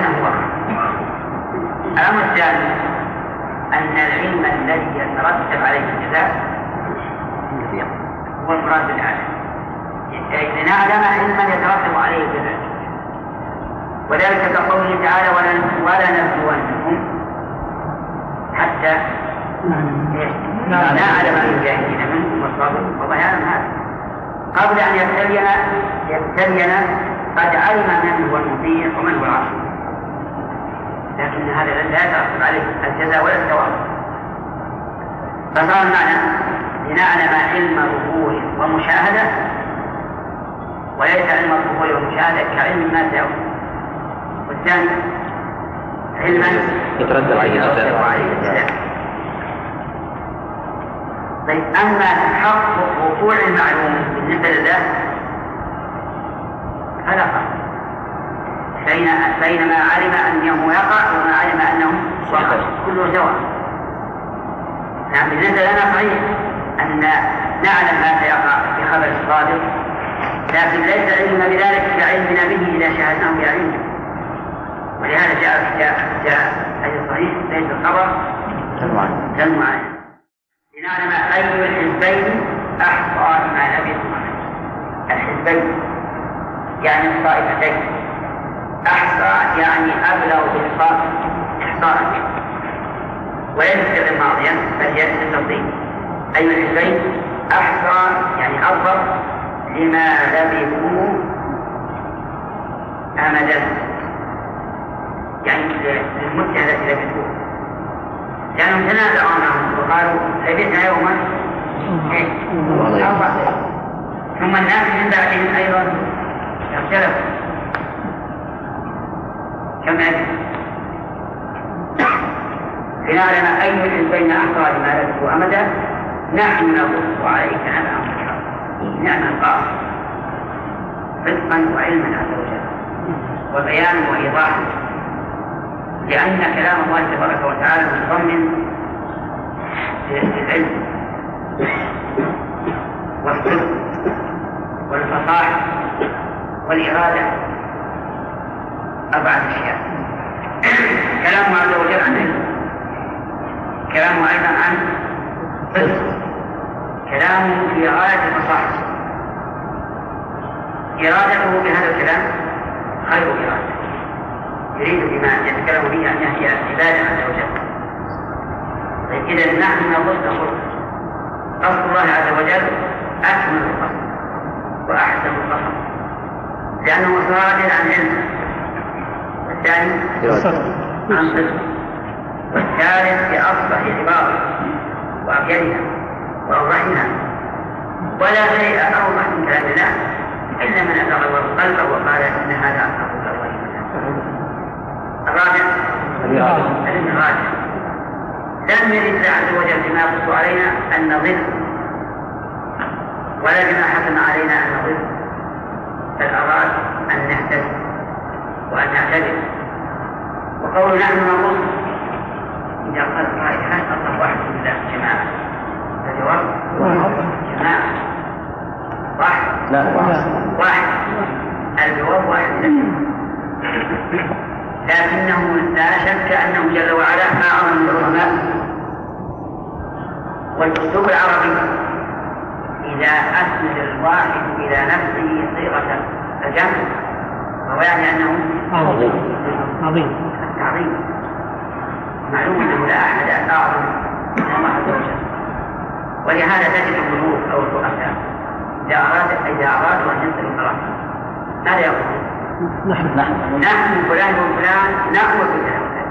الأمر الثاني أن العلم الذي يترتب عليه الجزاء هو المراد بالعالم، لنعلم علما يترتب عليه الجزاء، وذلك كقوله تعالى ولا نبلونكم حتى نعلم الجاهلين منكم والصابرين. وبيان هذا قبل أن يبتلينا قد علم من هو المطيع ومن هو العاصي، لكن هذا لا يترتب عليه الجزاء ولا الثواب. فصار المعنى لنعلم علم ظهور ومشاهدة، وليس علم الظهور والمشاهدة كعلم ما سيكون. والثاني علما يترتب عليه الجزاء. طيب أما تحقق وقوع المعلوم بالنسبة لله فلا فرق بين ما علم أنه يقع وما علم أنه وقع، كله سواء. نعم بالنسبة لنا صحيح أن نعلم ما سيقع في خبر الصادق، لكن ليس علمنا بذلك كعلمنا به إذا شاهدناه بعلمنا. ولهذا جاء حديث صحيح ليس الخبر كالمعلم. لنعلم أي الحزبين أحصى ما لبثوا. الحزبين يعني الطائفتين، أحصى يعني أبلغ إحصاء، وليس ماضيا بل يأتي التفضيل. أي الحزبين أحصى يعني أظهر لما لبثوا أمدا، يعني للمدة التي لبثوها، لأنهم تنازعوا عنهم وقالوا لبثنا يوما أو بعد، ثم الناس من بعدهم أيضا اختلفوا كم أجل. لنعلم أي الحزبين أحصى لما لبثوا أمدا نحن نقص عليك نعم القاص صدقا وعلما عز وجل وبيان وإيضاح، لأن كلام الله تبارك وتعالى متضمن للعلم والصدق والفصاحة والإرادة، أربعة أشياء. كلامه عز وجل عن علم، كلامه أيضا عن صدق، كلامه في غاية الفصاحة، إرادته بهذا الكلام خير إرادة، يريد بما يتكلم به أن يهدي عباده عز وجل. طيب إذا نحن نقصد قصد الله عز وجل أكمل القصد وأحسن القصد، لأنه صادر عن علم، والثاني عن صدق، والثالث بأصبح عبارة وأبينها وأوضحها. ولا شيء أوضح من كلام الله إلا من أبلغ القلب وقال إن هذا أصدق الأولين. الرابع الإرادة. لم يرد الله عز وجل بما يقص علينا أن نضل، ولا بما حكم علينا أن نضل، بل أراد أن نهتدي وأن نعتدل. وقول نحن نقص إذا قال قائل هل الله واحد بالله جماعة؟ الجواب جماعة واحد. لا واحد. الجواب واحد، لكنه لا شك أنه جل وعلا أعظم العلماء. والأسلوب العربي إذا أسند الواحد إلى نفسه صيغة الجمع فهو يعني أنه عظيم. معلوم أنه لا أحد أعظم من الله عز وجل، ولهذا تجد الملوك أو الرؤساء إذا أرادوا أن ينزلوا القرار ماذا يقولون؟ نحن فلان وفلان نأمر بهؤلاء.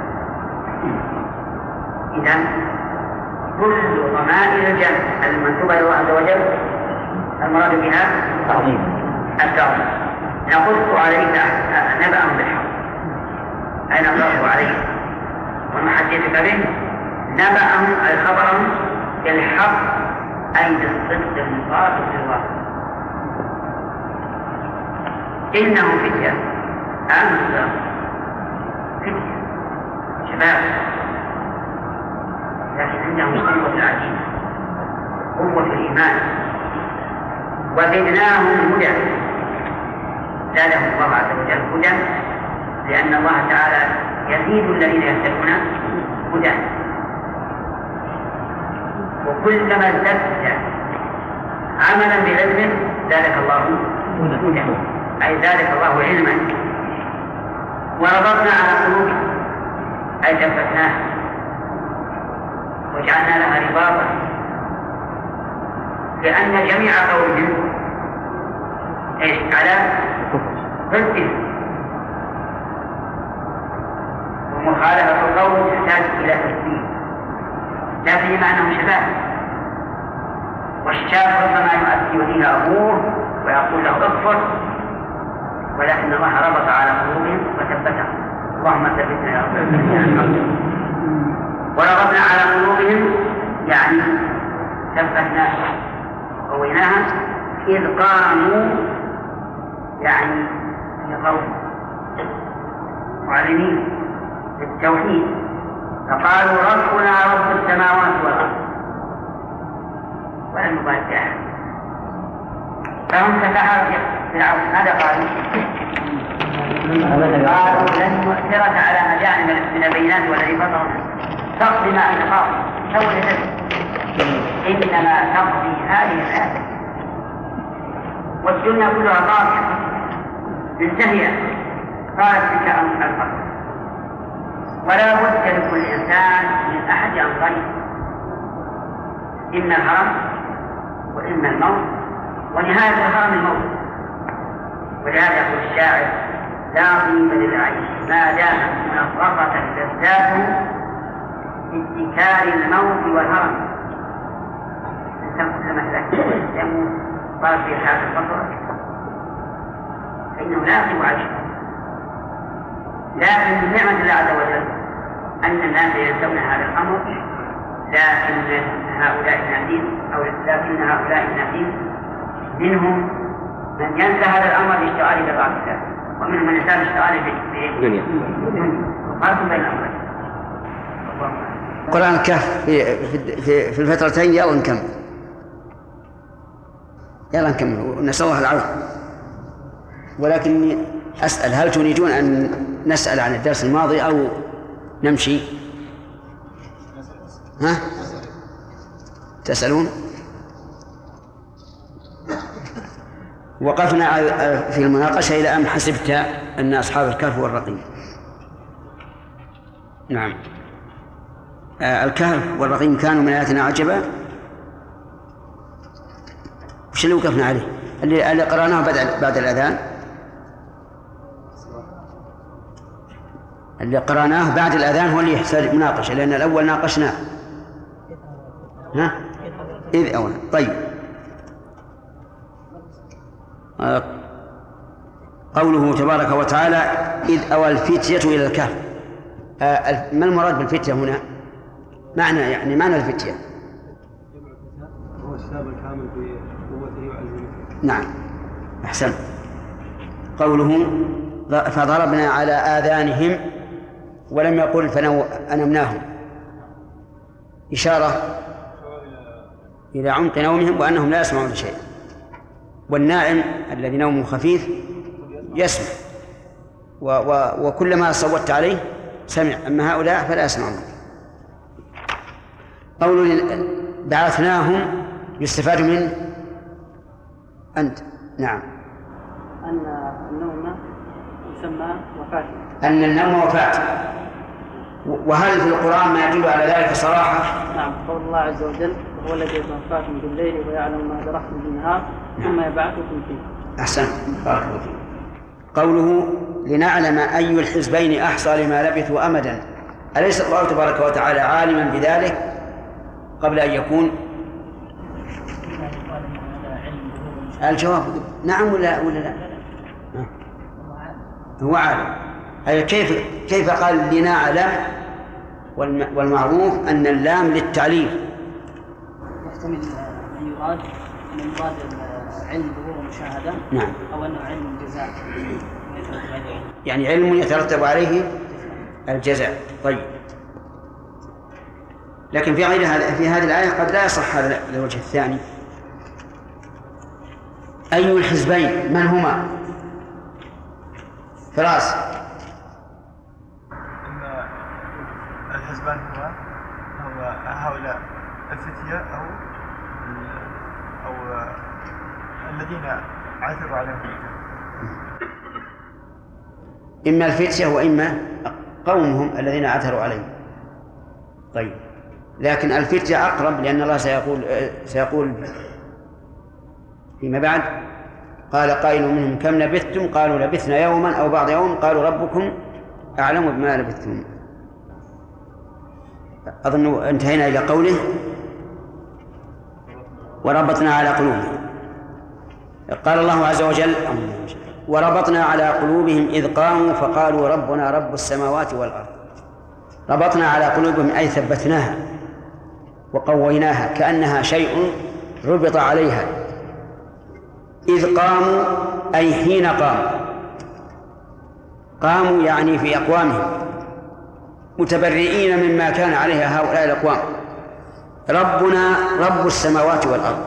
إذن كل ضمائر الجمع المنسوبة لله عز وجل المراد بها التعظيم. نقص عليك نبأهم بالحق، أي نقص عليك ونحدثك به نبأهم أي خبرهم بالحق، أي بالصدق المطابق للواقع. إنهم فتية آمنوا فتية شباب، لكن عندهم قوة العجيبة، قوة الإيمان. وزدناهم هدى، زادهم الله عز وجل هدى، لأن الله تعالى يزيد الذين يهتدون هدى. وكلما ازددت عملا بعلمه زادك الله هدى، أي زادك الله علما. وربطنا على قلوبهم، أي ثبتناها وجعلنا لها رباطا، لأن جميع قولهم على كفر ومخالفة القول تحتاج إلى تثبيت، لا سيما أنهم شباب، والشاب ربما يؤدي فيها أبوه ويقول له اكفر، ولكن الله ربط على قلوبهم وثبتهم. اللهم ثبتنا يا رب. وربطنا على قلوبهم يعني ثبتناها وقويناها إذ قاموا، يعني يقول معلمين بالتوحيد، فقالوا ربنا رب السماوات والأرض ولم يبالي أحد. فهم كفار فرعون، ماذا قالوا؟ قالوا لن نؤثرك على ما جاءنا من البينات والذي فطرنا، تقضي ما أنت قاضي، سوي لنفسك، إنما تقضي هذه الآية، والدنيا كلها قاضية منتهية، قالت بك الفقر. ولا بد لكل إنسان من أحد أمرين، إما الهرم وإما الموت، ونهاية الهرم الموت. ولهذا يقول الشاعر لا قيمة للعيش ما دامت منغصة لذاته باتكال الموت والهرم. الإنسان كلما يموت صار في حالة الفقر فإنه لا يقيم عيشه. لكن من نعمة الله عز وجل أن الناس ينسون هذا الأمر، لكن هؤلاء الناسين منهم من ينسى هذا الأمر لاشتغاله بطاعة الله، ومنهم من ينسى لاشتغاله بالدنيا. فرق بين الأمرين. قرآن الكهف في الفترتين. يلا نكمل ونسأل الله العافية. ولكني أسأل، هل تريدون أن نسأل عن الدرس الماضي أو نمشي؟ ها؟ تسألون؟ وقفنا في المناقشة إلى أن حسبت أن أصحاب الكهف والرقيم. نعم، الكهف والرقيم كانوا من آياتنا عجبا. وش اللي وقفنا عليه؟ اللي قرأناه بعد الأذان، اللي قرأناه بعد الأذان هو اللي يحتاج مناقشة، لأن الأول ناقشناه. ها؟ إذ أولا. طيب، قوله تبارك وتعالى إذ أوى الفتية إلى الكهف. ما المراد بالفتية هنا؟ معنى الفتية هو الشاب الكامل في قوته وعزمه. نعم، أحسن. قوله فضربنا على آذانهم ولم يقل فأنمناهم، إشارة إلى عمق نومهم وأنهم لا يسمعون شيئا. والنائم الذي نومه خفيف يسمع، وكلما صوت عليه سمع، أما هؤلاء فلا يسمعون. قول بعثناهم يستفاد من أنت. نعم، أن النوم يسمى وفاة. أن النوم وفاة. وهل في القرآن ما يدل على ذلك صراحة؟ نعم، قول الله عز وجل هو الذي يتوفاكم بالليل ويعلم ما جرحتم بالنهار ثم يبعثكم فيه. أحسن، بارك الله فيك. قوله لنعلم أي الحزبين أحصى لما لبثوا أمدا، أليس الله تبارك وتعالى عالما بذلك قبل أن يكون؟ الجواب نعم ولا لا؟ هو عالم. أي كيف قال لنعلم؟ والمعروف أن اللام للتعليل. يحتمل أن يراد علم ظهور المشاهدة، نعم، أو أنه علم الجزاء يعني علم يترتب عليه الجزاء. طيب، لكن في هذه الآية قد لا يصح هذا الوجه الثاني. أي الحزبين من هما؟ فراس. الحزبان هو هؤلاء الفتية أو الذين عثروا عليهم إما الفتية وإما قومهم الذين عثروا عليهم. طيب، لكن الفتية أقرب، لأن الله سيقول فيما بعد قال قائل منهم كم لبثتم؟ قالوا لبثنا يوما أو بعض يوم، قالوا ربكم أعلم بما لبثتم. أظن انتهينا إلى قوله وربطنا على قلوبهم. قال الله عز وجل وربطنا على قلوبهم إذ قاموا فقالوا ربنا رب السماوات والأرض. ربطنا على قلوبهم أي ثبتناها وقويناها كأنها شيء ربط عليها. إذ قاموا أي حين قاموا يعني في أقوامهم متبرئين مما كان عليها هؤلاء الأقوام. ربنا رب السماوات والأرض،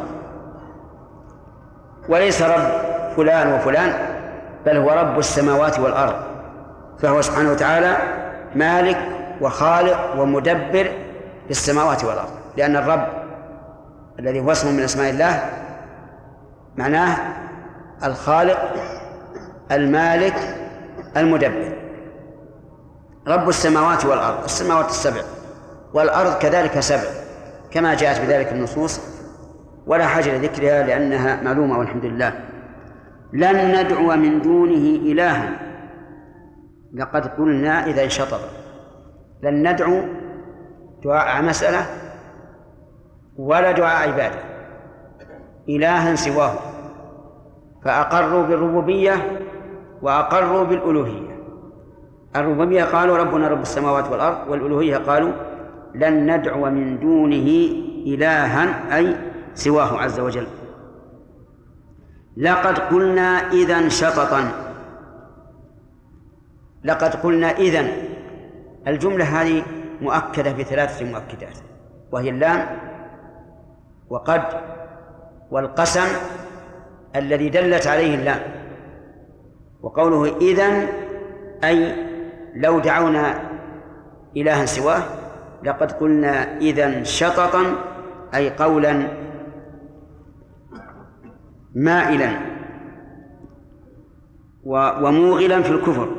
وليس رب فلان وفلان، بل هو رب السماوات والأرض، فهو سبحانه وتعالى مالك وخالق ومدبر للسماوات والأرض، لأن الرب الذي هو اسم من أسماء الله معناه الخالق المالك المدبر. رب السماوات والأرض، السماوات السبع والأرض كذلك سبع كما جاءت بذلك النصوص، ولا حاجة لذكرها لأنها معلومة والحمد لله. لن ندعو من دونه إلها لقد قلنا إذا انشطب. لن ندعو دعاء مسألة ولا دعاء عبادة إلها سواه، فأقروا بالربوبية وأقروا بالألوهية. الربوبية قالوا ربنا رب السماوات والأرض، والألوهية قالوا لن ندعو من دونه إلها أي سواه عز وجل. لقد قلنا إذن شططا. لقد قلنا إذن، الجملة هذه مؤكدة بثلاثة مؤكدات، وهي اللام وقد والقسم الذي دلت عليه اللام. وقوله إذن أي لو دعونا إلها سواه لقد قلنا إذن شططا، أي قولا مائلا وموغلا في الكفر.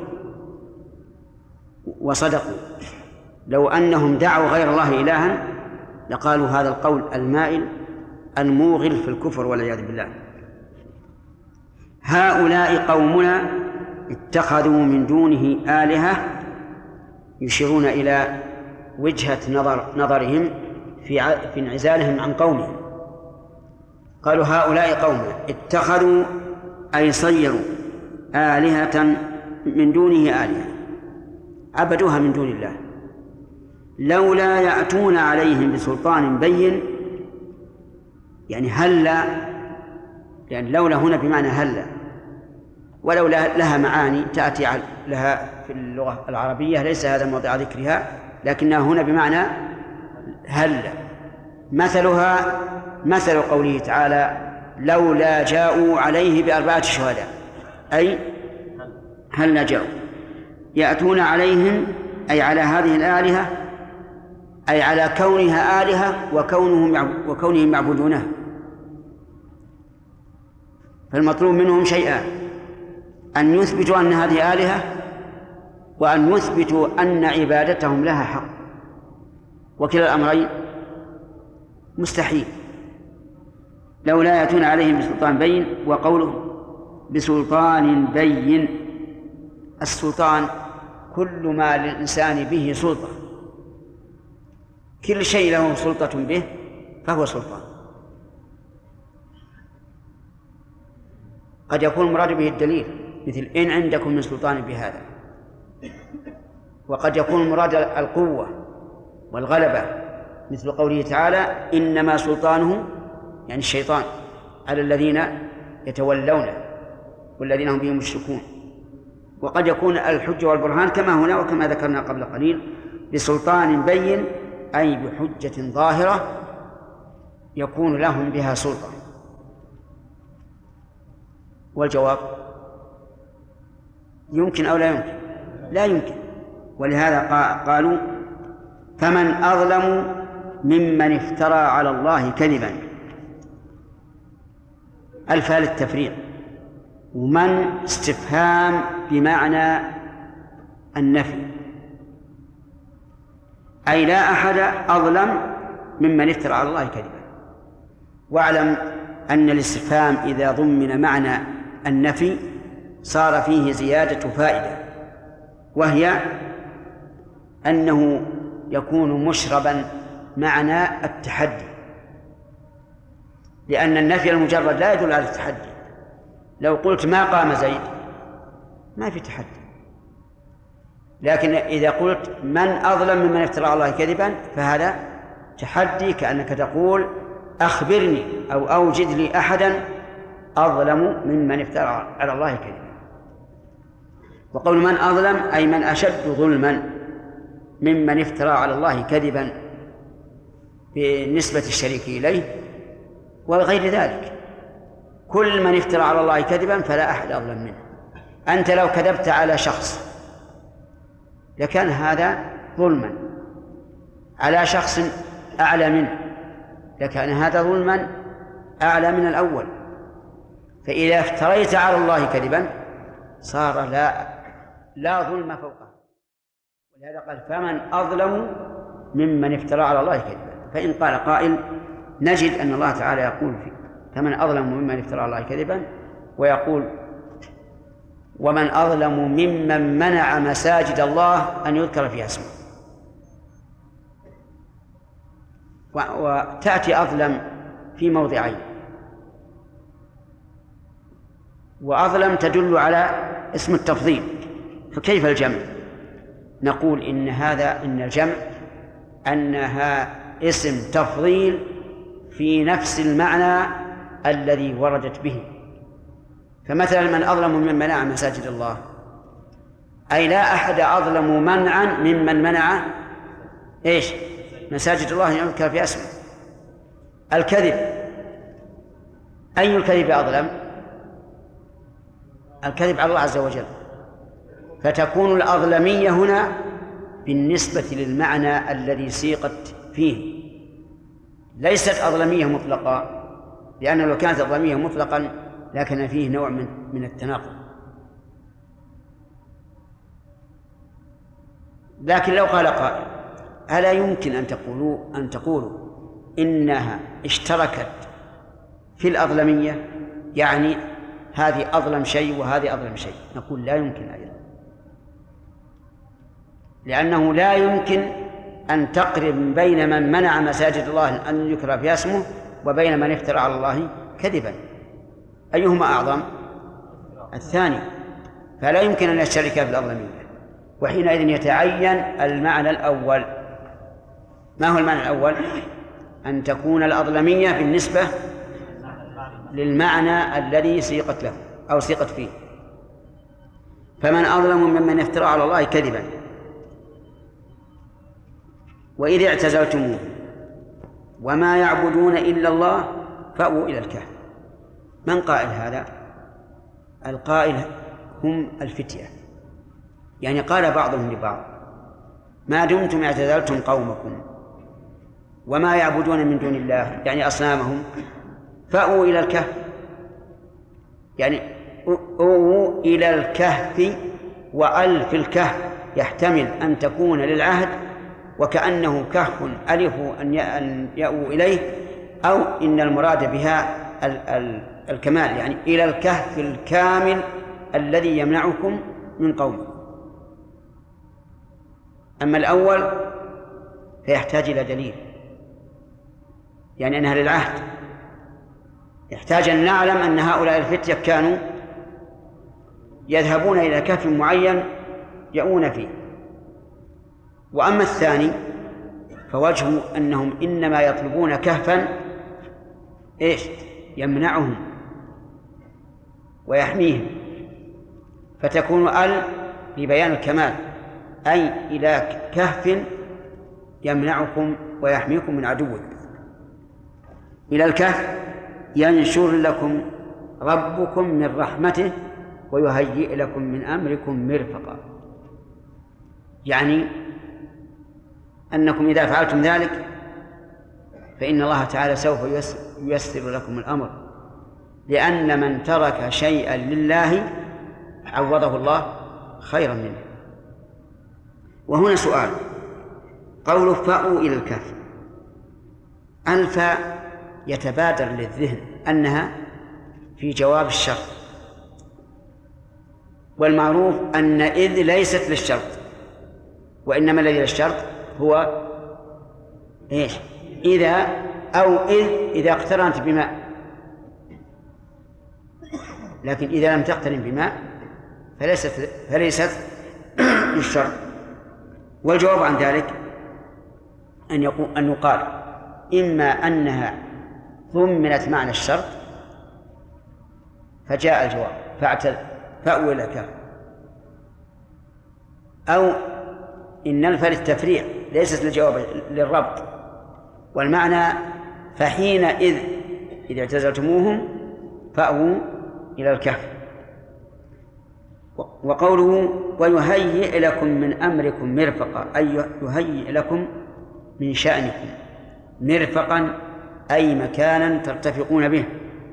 وصدقوا، لو أنهم دعوا غير الله إلها لقالوا هذا القول المائل الموغل في الكفر والعياذ بالله. هؤلاء قومنا اتخذوا من دونه آلهة، يشيرون إلى وجهة نظرهم في انعزالهم عن قومهم. قالوا هؤلاء قومنا اتخذوا أي صيروا آلهة من دونه آلهة، عبدوها من دون الله، لولا يأتون عليهم بسلطان بين. يعني هلا، يعني لولا هنا بمعنى هلا، ولولا لها معاني تأتي لها في اللغة العربية، ليس هذا موضع ذكرها، لكنها هنا بمعنى هلا. مثلها مثل قوله تعالى لولا جاءوا عليه بأربعة شهداء، أي هلا جاءوا. يأتون عليهم أي على هذه الآلهة، أي على كونها آلهة وكونهم يعبدونها. فالمطلوب منهم شيئان: أن يثبتوا أن هذه آلهة، وأن يثبتوا أن عبادتهم لها حق، وكلا الأمرين مستحيل. لولا يأتون عليهم بسلطان بين، وقوله بسلطان بين السلطان كل ما للإنسان به سلطة، كل شيء له سلطة به فهو سلطان. قد يكون المراد به الدليل، مثل إن عندكم من سلطان بهذا، وقد يكون المراد القوة والغلبة، مثل قوله تعالى إنما سلطانه يعني الشيطان على الذين يتولونه والذين هم به مشركون. وقد يكون الحجة والبرهان كما هنا وكما ذكرنا قبل قليل بسلطان بين، أي بحجة ظاهرة يكون لهم بها سلطة. والجواب يمكن أو لا يمكن؟ لا يمكن. ولهذا قالوا فمن أظلم ممن افترى على الله كذبا، الفاء للتفريع، ومن استفهام بمعنى النفي، أي لا أحد أظلم ممن افترى على الله كذبا. واعلم أن الاستفهام إذا ضمن معنى النفي صار فيه زيادة فائدة، وهي أنه يكون مشربا معنى التحدي، لأن النفي المجرد لا يدل على التحدي. لو قلت ما قام زيد ما في تحدي، لكن إذا قلت من أظلم ممن افترى على الله كذبا فهذا تحدي، كأنك تقول أخبرني أو أوجد لي أحدا أظلم ممن افترى على الله كذبا. وقول من أظلم أي من أشد ظلما ممن افترى على الله كذبا بنسبة الشريك إليه وغير ذلك. كل من افترى على الله كذبا فلا أحد أظلم منه. أنت لو كذبت على شخص لكان هذا ظلما، على شخص أعلى منه لكان هذا ظلما أعلى من الأول. فإذا افتريت على الله كذبا صار لا ظلم فوقه. ولهذا قال فمن أظلم ممن افترى على الله كذبا. فإن قال قائل نجد أن الله تعالى يقول فيه فمن أظلم ممن افترى على الله كذبا، ويقول ومن أظلم ممن منع مساجد الله أن يذكر فيها اسمه. وتأتي أظلم في موضعين، وأظلم تدل على اسم التفضيل، فكيف الجمع؟ نقول إن الجمع أنها اسم تفضيل في نفس المعنى الذي وردت به. فمثلا من أظلم ممن منع مساجد الله، أي لا أحد أظلم منعا ممن منع إيش؟ مساجد الله يذكر في اسمه. الكذب، أي الكذب أظلم؟ الكذب على الله عز وجل. فتكون الأظلمية هنا بالنسبة للمعنى الذي سيقت فيه، ليست أظلمية مطلقة، لأنه لو كانت أظلمية مطلقا لكن فيه نوع من التناقض. لكن لو قال قائل ألا يمكن أن تقولوا إنها اشتركت في الأظلمية، يعني هذه أظلم شيء وهذه أظلم شيء؟ نقول لا يمكن أيضا، لأنه لا يمكن أن تقرب بين من منع مساجد الله أن يذكر فيها اسمه وبين من افترى على الله كذبا. أيهما أعظم؟ الثاني. فلا يمكن أن يشتركا في الأظلمية، وحينئذ يتعين المعنى الأول. ما هو المعنى الأول؟ أن تكون الأظلمية بالنسبة للمعنى الذي سيقت له أو سيقت فيه. فمن أظلم ممن افترى على الله كذبا وإذ اعتزلتموه وما يعبدون إلا الله فأووا إلى الكهف. من قائل هذا؟ القائل هم الفتية، يعني قال بعضهم لبعض ما دمتم اعتزلتم قومكم وما يعبدون من دون الله يعني أصنامهم فأووا إلى الكهف، يعني أووا إلى الكهف. وألف الكهف يحتمل أن تكون للعهد وكأنه كهف ألفوا أن يأووا إليه، أو إن المراد بها الكمال، يعني إلى الكهف الكامل الذي يمنعكم من قومكم. أما الأول فيحتاج إلى دليل، يعني أنها للعهد، يحتاج أن نعلم أن هؤلاء الفتية كانوا يذهبون إلى كهف معين يؤون فيه. وأما الثاني فوجهه أنهم إنما يطلبون كهفا يمنعهم ويحميهم، فتكون لبيان الكمال، أي إلى كهف يمنعكم ويحميكم من عدوكم، إلى الكهف ينشر لكم ربكم من رحمته ويهيئ لكم من أمركم مرفقا، يعني أنكم إذا فعلتم ذلك فإن الله تعالى سوف ييسر لكم الأمر، لأن من ترك شيئا لله عوضه الله خيرا منه. وهنا سؤال، قوله فأووا إلى الكهف، الفاء يتبادر للذهن أنها في جواب الشرط، والمعروف أن إذ ليست للشرط، وإنما الذي للشرط هو إذا أو إذا اقترنت بماء، لكن إذا لم تقترن بماء فليست للشرط. والجواب عن ذلك أن يقال إما أنها ضمنت معنى الشرط فجاء الجواب فأووا إلى الكهف، أو إن الفاء للتفريع ليست للجواب للربط، والمعنى فحينئذ إذا اعتزلتموهم فأووا إلى الكهف. وقوله ويهيئ لكم من أمركم مرفقا، أي يهيئ لكم من شأنكم مرفقا، أي مكانا ترتفقون به.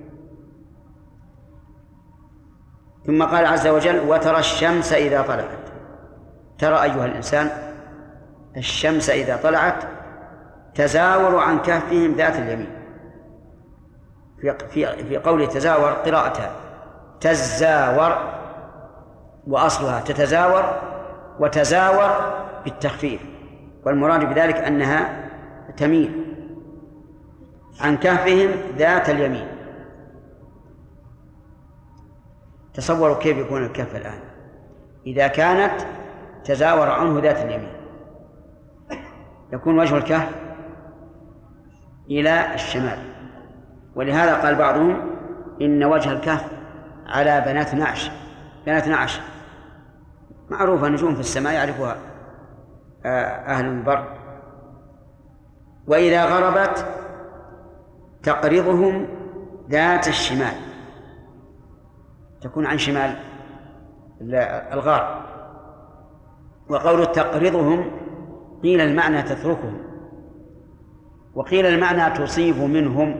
ثم قال عز وجل وترى الشمس إذا طلعت، ترى أيها الإنسان الشمس إذا طلعت تزاور عن كهفهم ذات اليمين. في قول تزاور قراءتها تزاور، وأصلها تتزاور، وتزاور بالتخفيف، والمراد بذلك أنها تميل عن كهفهم ذات اليمين. تصوروا كيف يكون الكهف الآن إذا كانت تزاور عنه ذات اليمين، يكون وجه الكهف إلى الشمال. ولهذا قال بعضهم إن وجه الكهف على بنات نعش معروفة، نجوم في السماء يعرفها أهل البر. وإذا غربت تقرضهم ذات الشمال، تكون عن شمال الغار. وقول تقرضهم قيل المعنى تتركهم، وقيل المعنى تصيب منهم،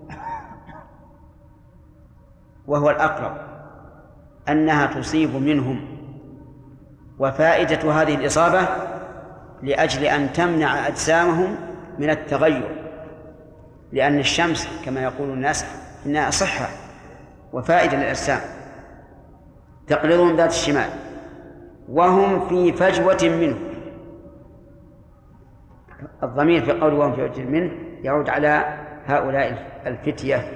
وهو الأقرب أنها تصيب منهم. وفائدة هذه الإصابة لأجل أن تمنع أجسامهم من التغير، لأن الشمس كما يقول الناس إنها صحة وفائدة للأجسام. تقرضهم ذات الشمال وهم في فجوة منه، الضمير في قوله وهم في فجوة منه يعود على هؤلاء الفتية.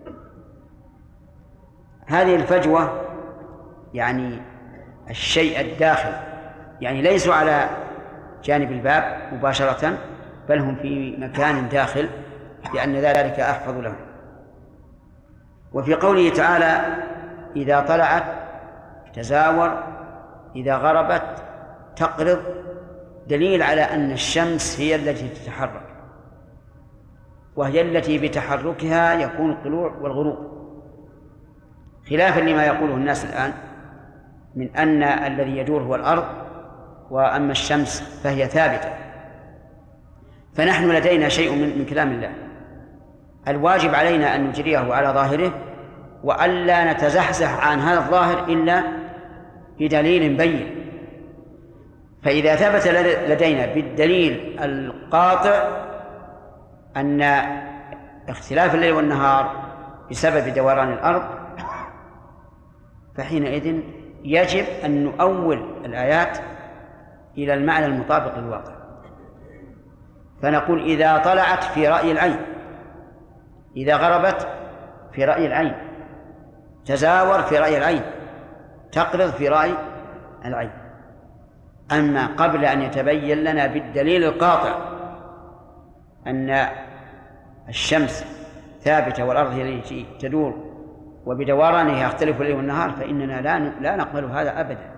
هذه الفجوة يعني الشيء الداخل، يعني ليسوا على جانب الباب مباشرة، بل هم في مكان داخل، لأن ذلك أحفظ لهم. وفي قوله تعالى إذا طلعت تزاور، إذا غربت تقرض، دليل على أن الشمس هي التي تتحرك، وهي التي بتحركها يكون الطلوع والغروب، خلافا لما يقوله الناس الآن من أن الذي يدور هو الأرض، وأما الشمس فهي ثابتة. فنحن لدينا شيء من كلام الله، الواجب علينا أن نجريه على ظاهره، وألا نتزحزح عن هذا الظاهر إلا بدليل بين. فإذا ثبت لدينا بالدليل القاطع أن اختلاف الليل والنهار بسبب دوران الأرض، فحينئذ يجب أن نؤول الآيات إلى المعنى المطابق للواقع. فنقول إذا طلعت في رأي العين، إذا غربت في رأي العين، تزاور في رأي العين، تقرض في رأي العين. أما قبل أن يتبين لنا بالدليل القاطع أن الشمس ثابتة والأرض هي التي تدور وبدورانها يختلف الليل والنهار، فإننا لا نقبل هذا أبدا.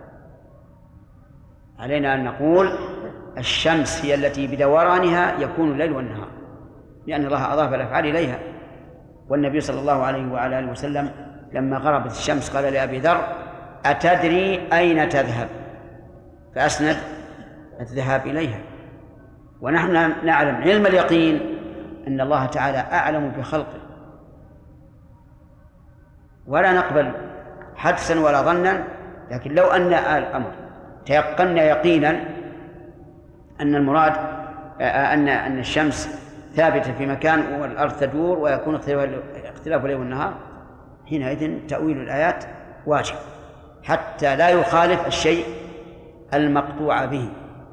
علينا أن نقول الشمس هي التي بدورانها يكون الليل والنهار، لأن الله أضاف الأفعال إليها. والنبي صلى الله عليه وعلى آله وسلم لما غربت الشمس قال لأبي ذر: أتدري أين تذهب؟ فأسند الذهاب إليها. ونحن نعلم علم اليقين أن الله تعالى أعلم بخلقه، ولا نقبل حدسا ولا ظنا. لكن لو أن الأمر تيقنا يقينا أن المراد أن الشمس ثابتة في مكان والأرض تدور ويكون اختلاف الليل والنهار، حينئذ تأويل الآيات واجب حتى لا يخالف الشيء المقطوع به.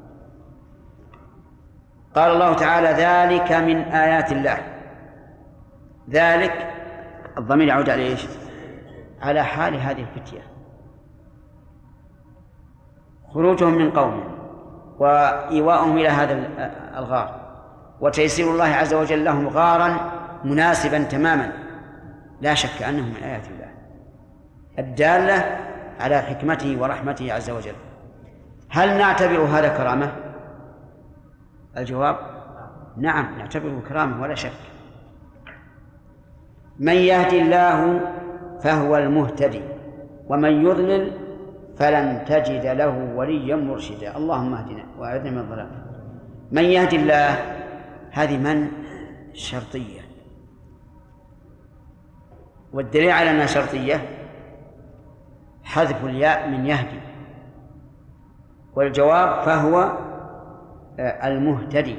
قال الله تعالى: ذلك من آيات الله. ذلك الضمير يعود على إيش؟ على حال هذه الفتية، خروجهم من قومهم وإيواءهم إلى هذا الغار، وتيسير الله عز وجل لهم غارا مناسبا تماما، لا شك أنه من آيات الله الدالة على حكمته ورحمته عز وجل. هل نعتبر هذا كرامة؟ الجواب: نعم، نعتبره كرامة ولا شك. من يهدي الله فهو المهتدي، ومن يضلل فلن تجد له وليا مرشدا. اللهم اهدنا وأعذنا من الضلال. من يهدي الله، هذه من شرطية، والدليل على أنها شرطية حذف الياء من يهدي، والجواب فهو المهتدي.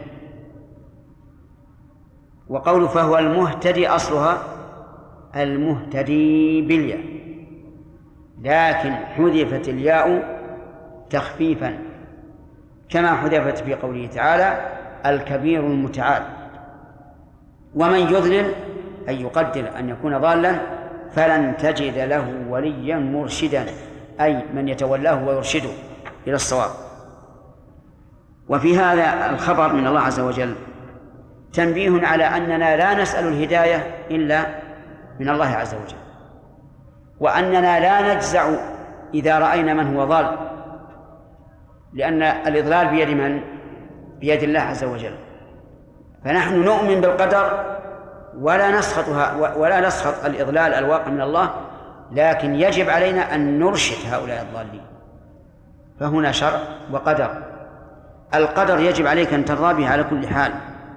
وقول فهو المهتدي أصلها المهتدي بالياء، لكن حذفت الياء تخفيفا، كما حذفت في قوله تعالى: الكبير المتعال. ومن يضلل أي يقدر أن يكون ضالا فلن تجد له وليا مرشدا، أي من يتولاه ويرشده إلى الصواب. وفي هذا الخبر من الله عز وجل تنبيه على أننا لا نسأل الهداية إلا من الله عز وجل، وأننا لا نجزع إذا رأينا من هو ضال، لأن الإضلال بيد من؟ بيد الله عز وجل. فنحن نؤمن بالقدر ولا نسخط الإضلال الواقع من الله، لكن يجب علينا أن نرشد هؤلاء الضالين. فهنا شرع وقدر. القدر يجب عليك أن ترضى به على كل حال،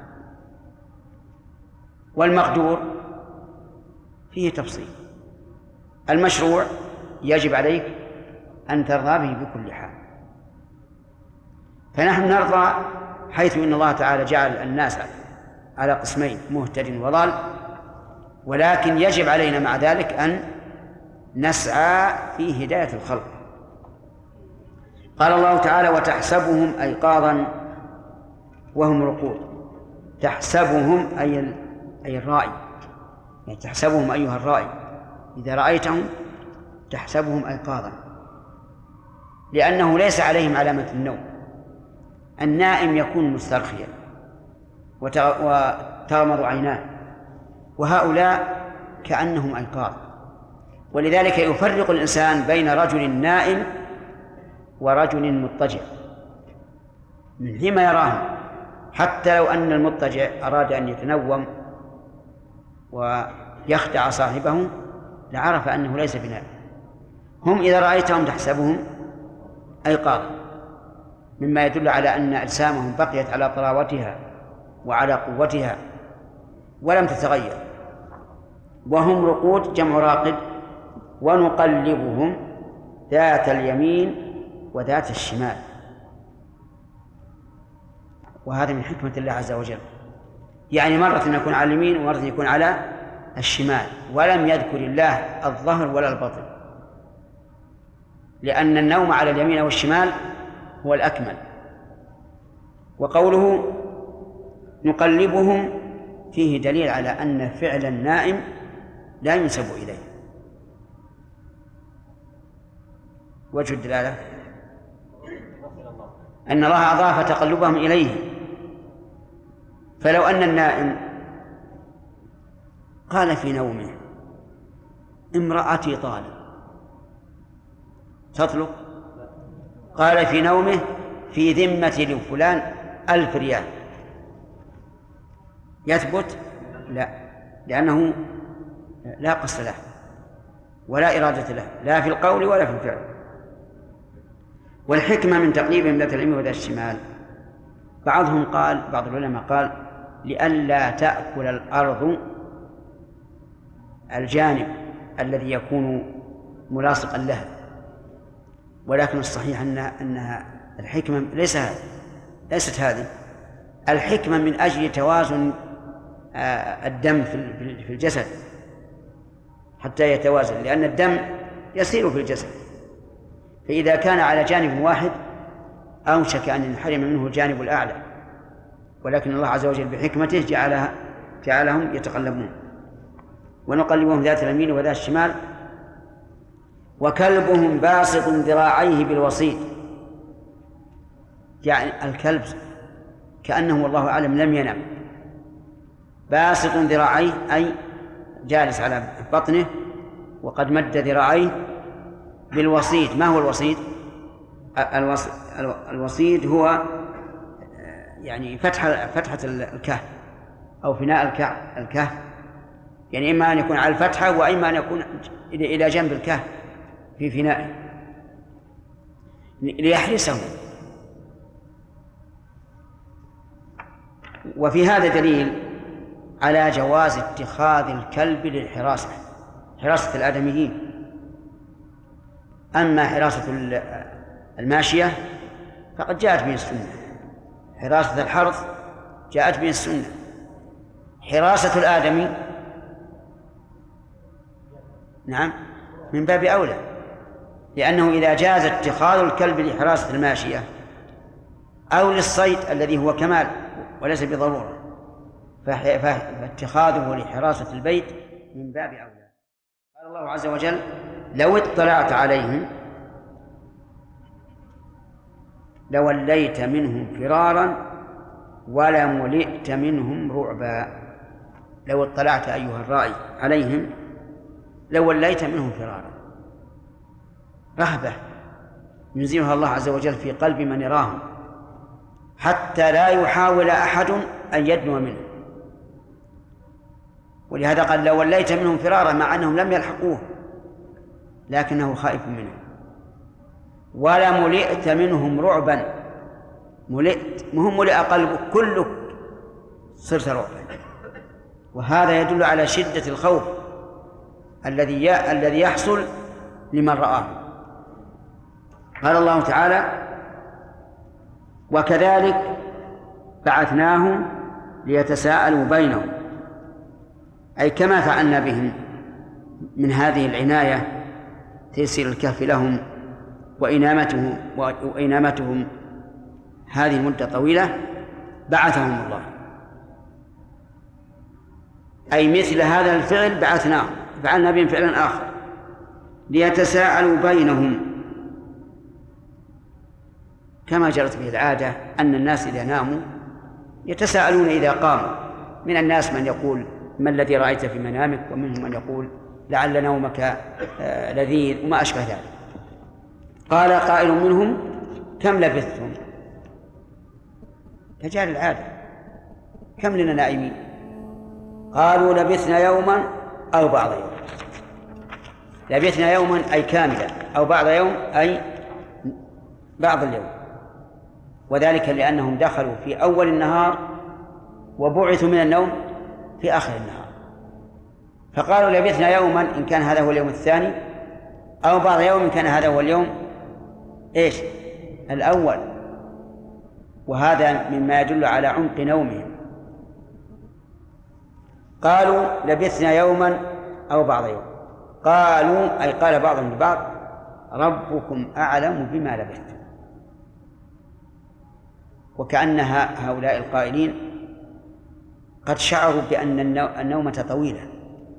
والمقدور فيه تفصيل. المشروع يجب عليك أن ترضى به بكل حال. فنحن نرضى حيث إن الله تعالى جعل الناس على قسمين: مهتد وضال، ولكن يجب علينا مع ذلك أن نسعى في هداية الخلق. قال الله تعالى: وتحسبهم أيقاظا وهم رقود. تحسبهم أي الرائي، يعني تحسبهم أيها الرائي، إذا رأيتهم تحسبهم أيقاظا، لأنه ليس عليهم علامة النوم. النائم يكون مسترخيا وتغمض عيناه، وهؤلاء كأنهم أيقاظ. ولذلك يفرق الإنسان بين رجل نائم ورجل مضطجع من حين يراهم، حتى لو أن المضطجع أراد أن يتنوم ويخدع صاحبه لعرف أنه ليس بنائم. هم إذا رأيتهم تحسبهم أيقاظا، مما يدل على أن أجسامهم بقيت على طراوتها وعلى قوتها ولم تتغير. وهم رقود جمع راقد. ونقلبهم ذات اليمين وذات الشمال، وهذا من حكمة الله عز وجل. يعني مرة يكون على اليمين ومرة يكون على الشمال، ولم يذكر الله الظهر ولا البطن، لأن النوم على اليمين والشمال هو الأكمل، وقوله نقلبهم فيه دليل على أن فعل النائم لا ينسب إليه. وجه الدلالة أن الله أضاف تقلبهم إليه، فلو أن النائم قال في نومه امرأتي طالب تطلق، قال في نومه في ذمة لفلان 1000 ريال، يثبت؟ لا، لأنه لا قصد له ولا إرادة له، لا في القول ولا في الفعل. والحكمة من تقليبهم ذات اليمين وذات الشمال، بعض العلماء قال لئلا تأكل الأرض الجانب الذي يكون ملاصقا لها، ولكن الصحيح أنها الحكمة ليست هذه. الحكمة من أجل توازن الدم في الجسد حتى يتوازن، لأن الدم يسير في الجسد، فإذا كان على جانب واحد أوشك أن ينحرم منه الجانب الأعلى، ولكن الله عز وجل بحكمته جعلهم يتقلبون. ونقلبهم ذات اليمين وذات الشمال. وكلبهم باسط ذراعيه بالوسيط، يعني الكلب كأنه والله أعلم لم ينم، باسط ذراعيه أي جالس على بطنه وقد مد ذراعيه بالوسيط. ما هو الوسيط؟ الوسيط هو يعني فتحة الكهف أو فناء الكهف، يعني إما أن يكون على الفتحة وإما أن يكون إلى جنب الكهف في فنائه ليحرسه. وفي هذا دليل على جواز اتخاذ الكلب للحراسة، حراسة الآدميين. أما حراسة الماشية فقد جاءت به السنة، حراسة الحرث جاءت به السنة، حراسة الآدمي نعم من باب أولى، لأنه إذا جاز اتخاذ الكلب لحراسة الماشية أو للصيد الذي هو كمال وليس بضرورة، فاتخاذه لحراسة البيت من باب أولى. قال الله عز وجل لو اطلعت عليهم لوليت منهم فرارا ولملئت منهم رعبا. لو اطلعت أيها الرائي عليهم لوليت منهم فرارا، رهبة ينزلها الله عز وجل في قلب من يراهم حتى لا يحاول أحد أن يدنو منه. ولهذا قال لوليت منهم فرارا، مع أنهم لم يلحقوه لكنه خائف منهم. ولملئت منهم رعبا، ملئت مهم ملئ قلبك كلك صرت رعبا، وهذا يدل على شدة الخوف الذي يحصل لمن رآه. قال الله تعالى وكذلك بعثناهم ليتساءلوا بينهم، أي كما فعلنا بهم من هذه العناية تيسير الكهف لهم وإنامتهم هذه المدة طويلة، بعثهم الله، أي مثل هذا الفعل بعثناهم، فعلنا بهم فعلا آخر ليتساءلوا بينهم، كما جرت به العادة أن الناس إذا ناموا يتساءلون إذا قاموا. من الناس من يقول ما الذي رأيت في منامك، ومنهم من يقول لعل نومك لذيذ وما أشبه ذلك. قال قائل منهم كم لبثتم، تجاري العادة، كم لنا نائمين؟ قالوا لبثنا يوما أو بعض يوم. لبثنا يوما أي كاملا، أو بعض يوم أي بعض اليوم، وذلك لأنهم دخلوا في أول النهار وبعثوا من النوم في آخر النهار، فقالوا لبثنا يوما إن كان هذا هو اليوم الثاني، أو بعض يوم إن كان هذا هو اليوم الأول، وهذا مما يدل على عمق نومهم. قالوا لبثنا يوما أو بعض يوم، قالوا أي قال بعضهم لبعض ربكم أعلم بما لبثتم. وكأن هؤلاء القائلين قد شعروا بأن النومة طويلة،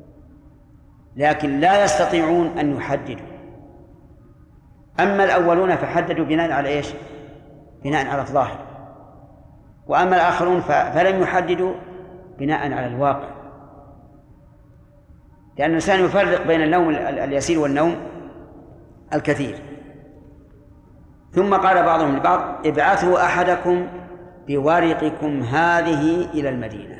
لكن لا يستطيعون أن يحددوا. أما الأولون فحددوا بناء على إيش؟ بناء على الظاهر، وأما الآخرون فلم يحددوا بناء على الواقع، لأن الإنسان يفرق بين النوم اليسير والنوم الكثير. ثم قال بعضهم لبعض: ابعثوا أحدكم بورقكم هذه إلى المدينة.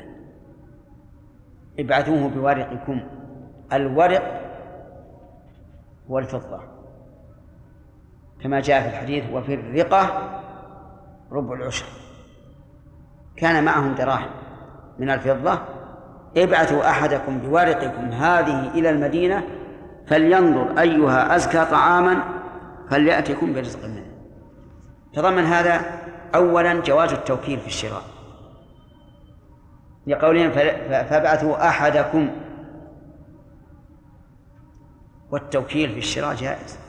ابعثوه بورقكم. الورق هو الفضة كما جاء في الحديث: وفي الرقة ربع العشر. كان معهم دراهم من الفضة. ابعثوا أحدكم بورقكم هذه إلى المدينة فلينظر أيها أزكى طعاما فليأتكم برزق منه. تضمن هذا أولا جواز التوكيل في الشراء لقولهم: فابعثوا أحدكم، والتوكيل في الشراء جائز،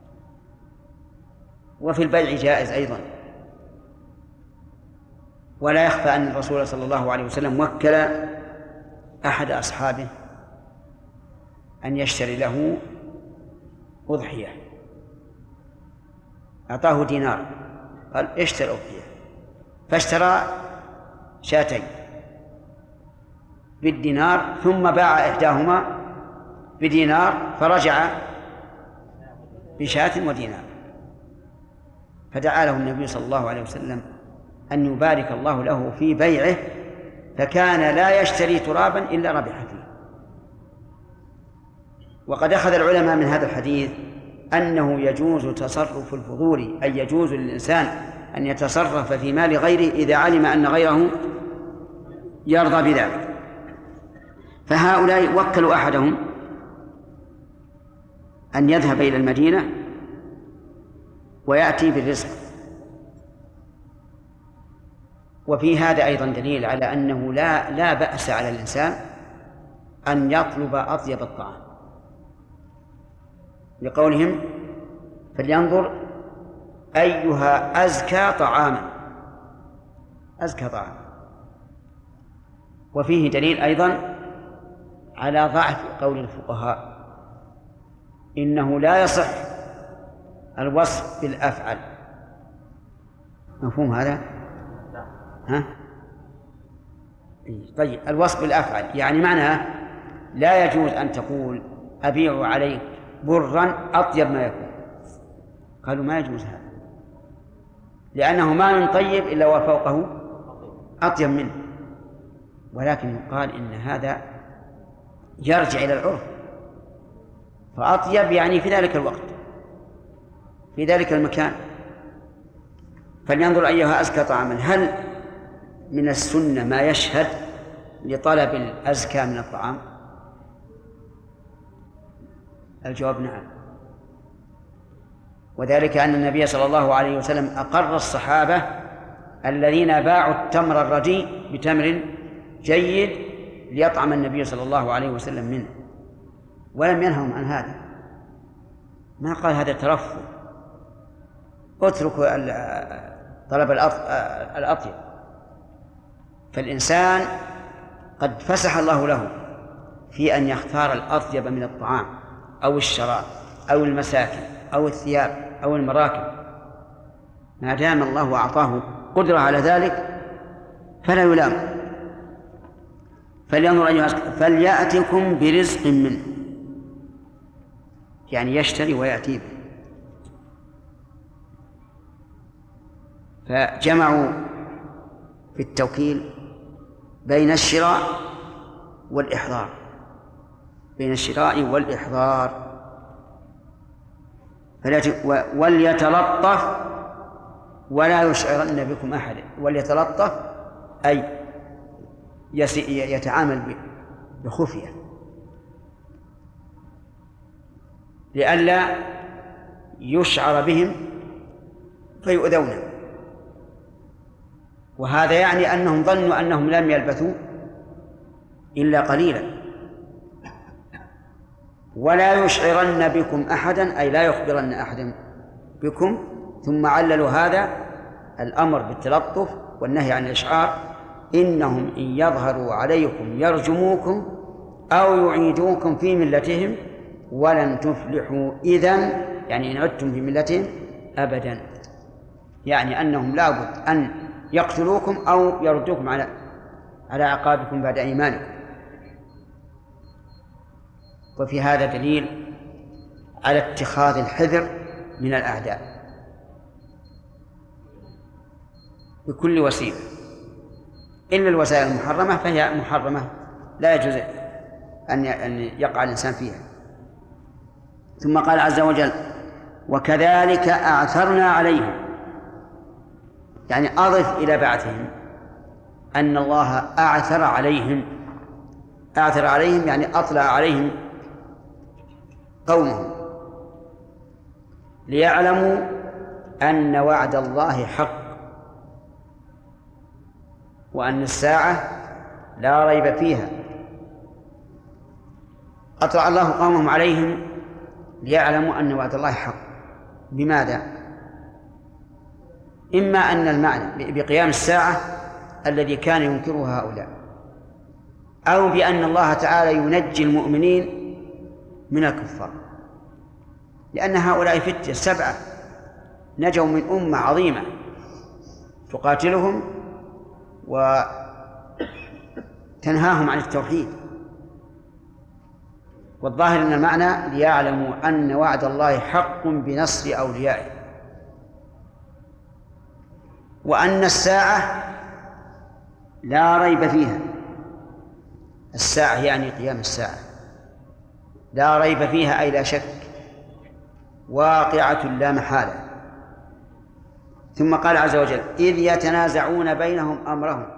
وفي البيع جائز أيضا. ولا يخفى أن الرسول صلى الله عليه وسلم وكل أحد أصحابه أن يشتري له أضحية، أعطاه دينار، قال: اشتري أضحية، فاشترى شاتين بالدينار، ثم باع إحداهما بدينار، فرجع بشاة ودينار. فدعا له النبي صلى الله عليه وسلم أن يبارك الله له في بيعه، فكان لا يشتري ترابا إلا ربح فيه. وقد أخذ العلماء من هذا الحديث أنه يجوز تصرف الفضول، أي يجوز للإنسان أن يتصرف في مال غيره إذا علم أن غيره يرضى بذلك. فهؤلاء وكلوا أحدهم أن يذهب إلى المدينة ويأتي بالرزق. وفي هذا أيضا دليل على أنه لا بأس على الإنسان أن يطلب أطيب الطعام، لقولهم: فلينظر أيها أزكى طعاما. أزكى طعام. وفيه دليل أيضا على ضعف قول الفقهاء: إنه لا يصح الوصف بالأفعل. مفهوم هذا؟ ها؟ طيب، الوصف بالأفعل يعني معناه لا يجوز أن تقول: أبيع عليك برا أطيب ما يكون. قالوا: ما يجوز هذا، لأنه ما من طيب إلا وفوقه أطيب منه. ولكن يقال إن هذا يرجع إلى العرف، فأطيب يعني في ذلك الوقت في ذلك المكان. فلينظر أيها أزكى طعاما. هل من السنة ما يشهد لطلب الأزكى من الطعام؟ الجواب: نعم. وذلك أن النبي صلى الله عليه وسلم أقر الصحابة الذين باعوا التمر الرديء بتمر جيد ليطعم النبي صلى الله عليه وسلم منه، ولم ينههم عن هذا. ما قال هذا ترفض، اتركوا طلب الأطيب. فالإنسان قد فسح الله له في أن يختار الأطيب من الطعام أو الشراب أو المساكن أو الثياب أو المراكب، ما دام الله أعطاه قدرة على ذلك فلا يلام. فلينظر أيها فليأتكم برزق منه، يعني يشتري ويأتي به. فجمعوا في التوكيل بين الشراء والإحضار، بين الشراء والإحضار. وليتلطف ولا يشعرن بكم أحد. وليتلطف أي يتعامل بخفية لئلا يشعر بهم فيؤذون. وهذا يعني أنهم ظنوا أنهم لم يلبثوا إلا قليلا. ولا يشعرن بكم أحدا أي لا يخبرن أحدا بكم. ثم عللوا هذا الأمر بالتلطف والنهي عن الإشعار: إنهم إن يظهروا عليكم يرجموكم أو يعيدوكم في ملتهم ولن تفلحوا إذن، يعني إن عدتم في ملتهم أبدا، يعني أنهم لابد أن يقتلوكم أو يردوكم على أعقابكم بعد إيمانكم. وفي هذا دليل على اتخاذ الحذر من الأعداء بكل وسيلة، إلا الوسائل المحرمة فهي محرمة لا يجوز أن يقع الإنسان فيها. ثم قال عز وجل: وكذلك أعثرنا عليهم، يعني أضف إلى بعثهم أن الله أعثر عليهم. أعثر عليهم يعني أطلع عليهم قومهم ليعلموا أن وعد الله حق وأن الساعة لا ريب فيها. أطلع الله قومهم عليهم ليعلموا أن وعد الله حق. بماذا؟ إما أن المعنى بقيام الساعة الذي كان ينكره هؤلاء، أو بأن الله تعالى ينجي المؤمنين من الكفار، لأن هؤلاء فتية 7 نجوا من أمة عظيمة تقاتلهم وتنهاهم عن التوحيد. والظاهر أن المعنى ليعلموا أن وعد الله حق بنصر أوليائه، وأن الساعة لا ريب فيها. الساعة يعني قيام الساعة، لا ريب فيها أي لا شك، واقعة لا محالة. ثم قال عز وجل: إذ يتنازعون بينهم أمرهم.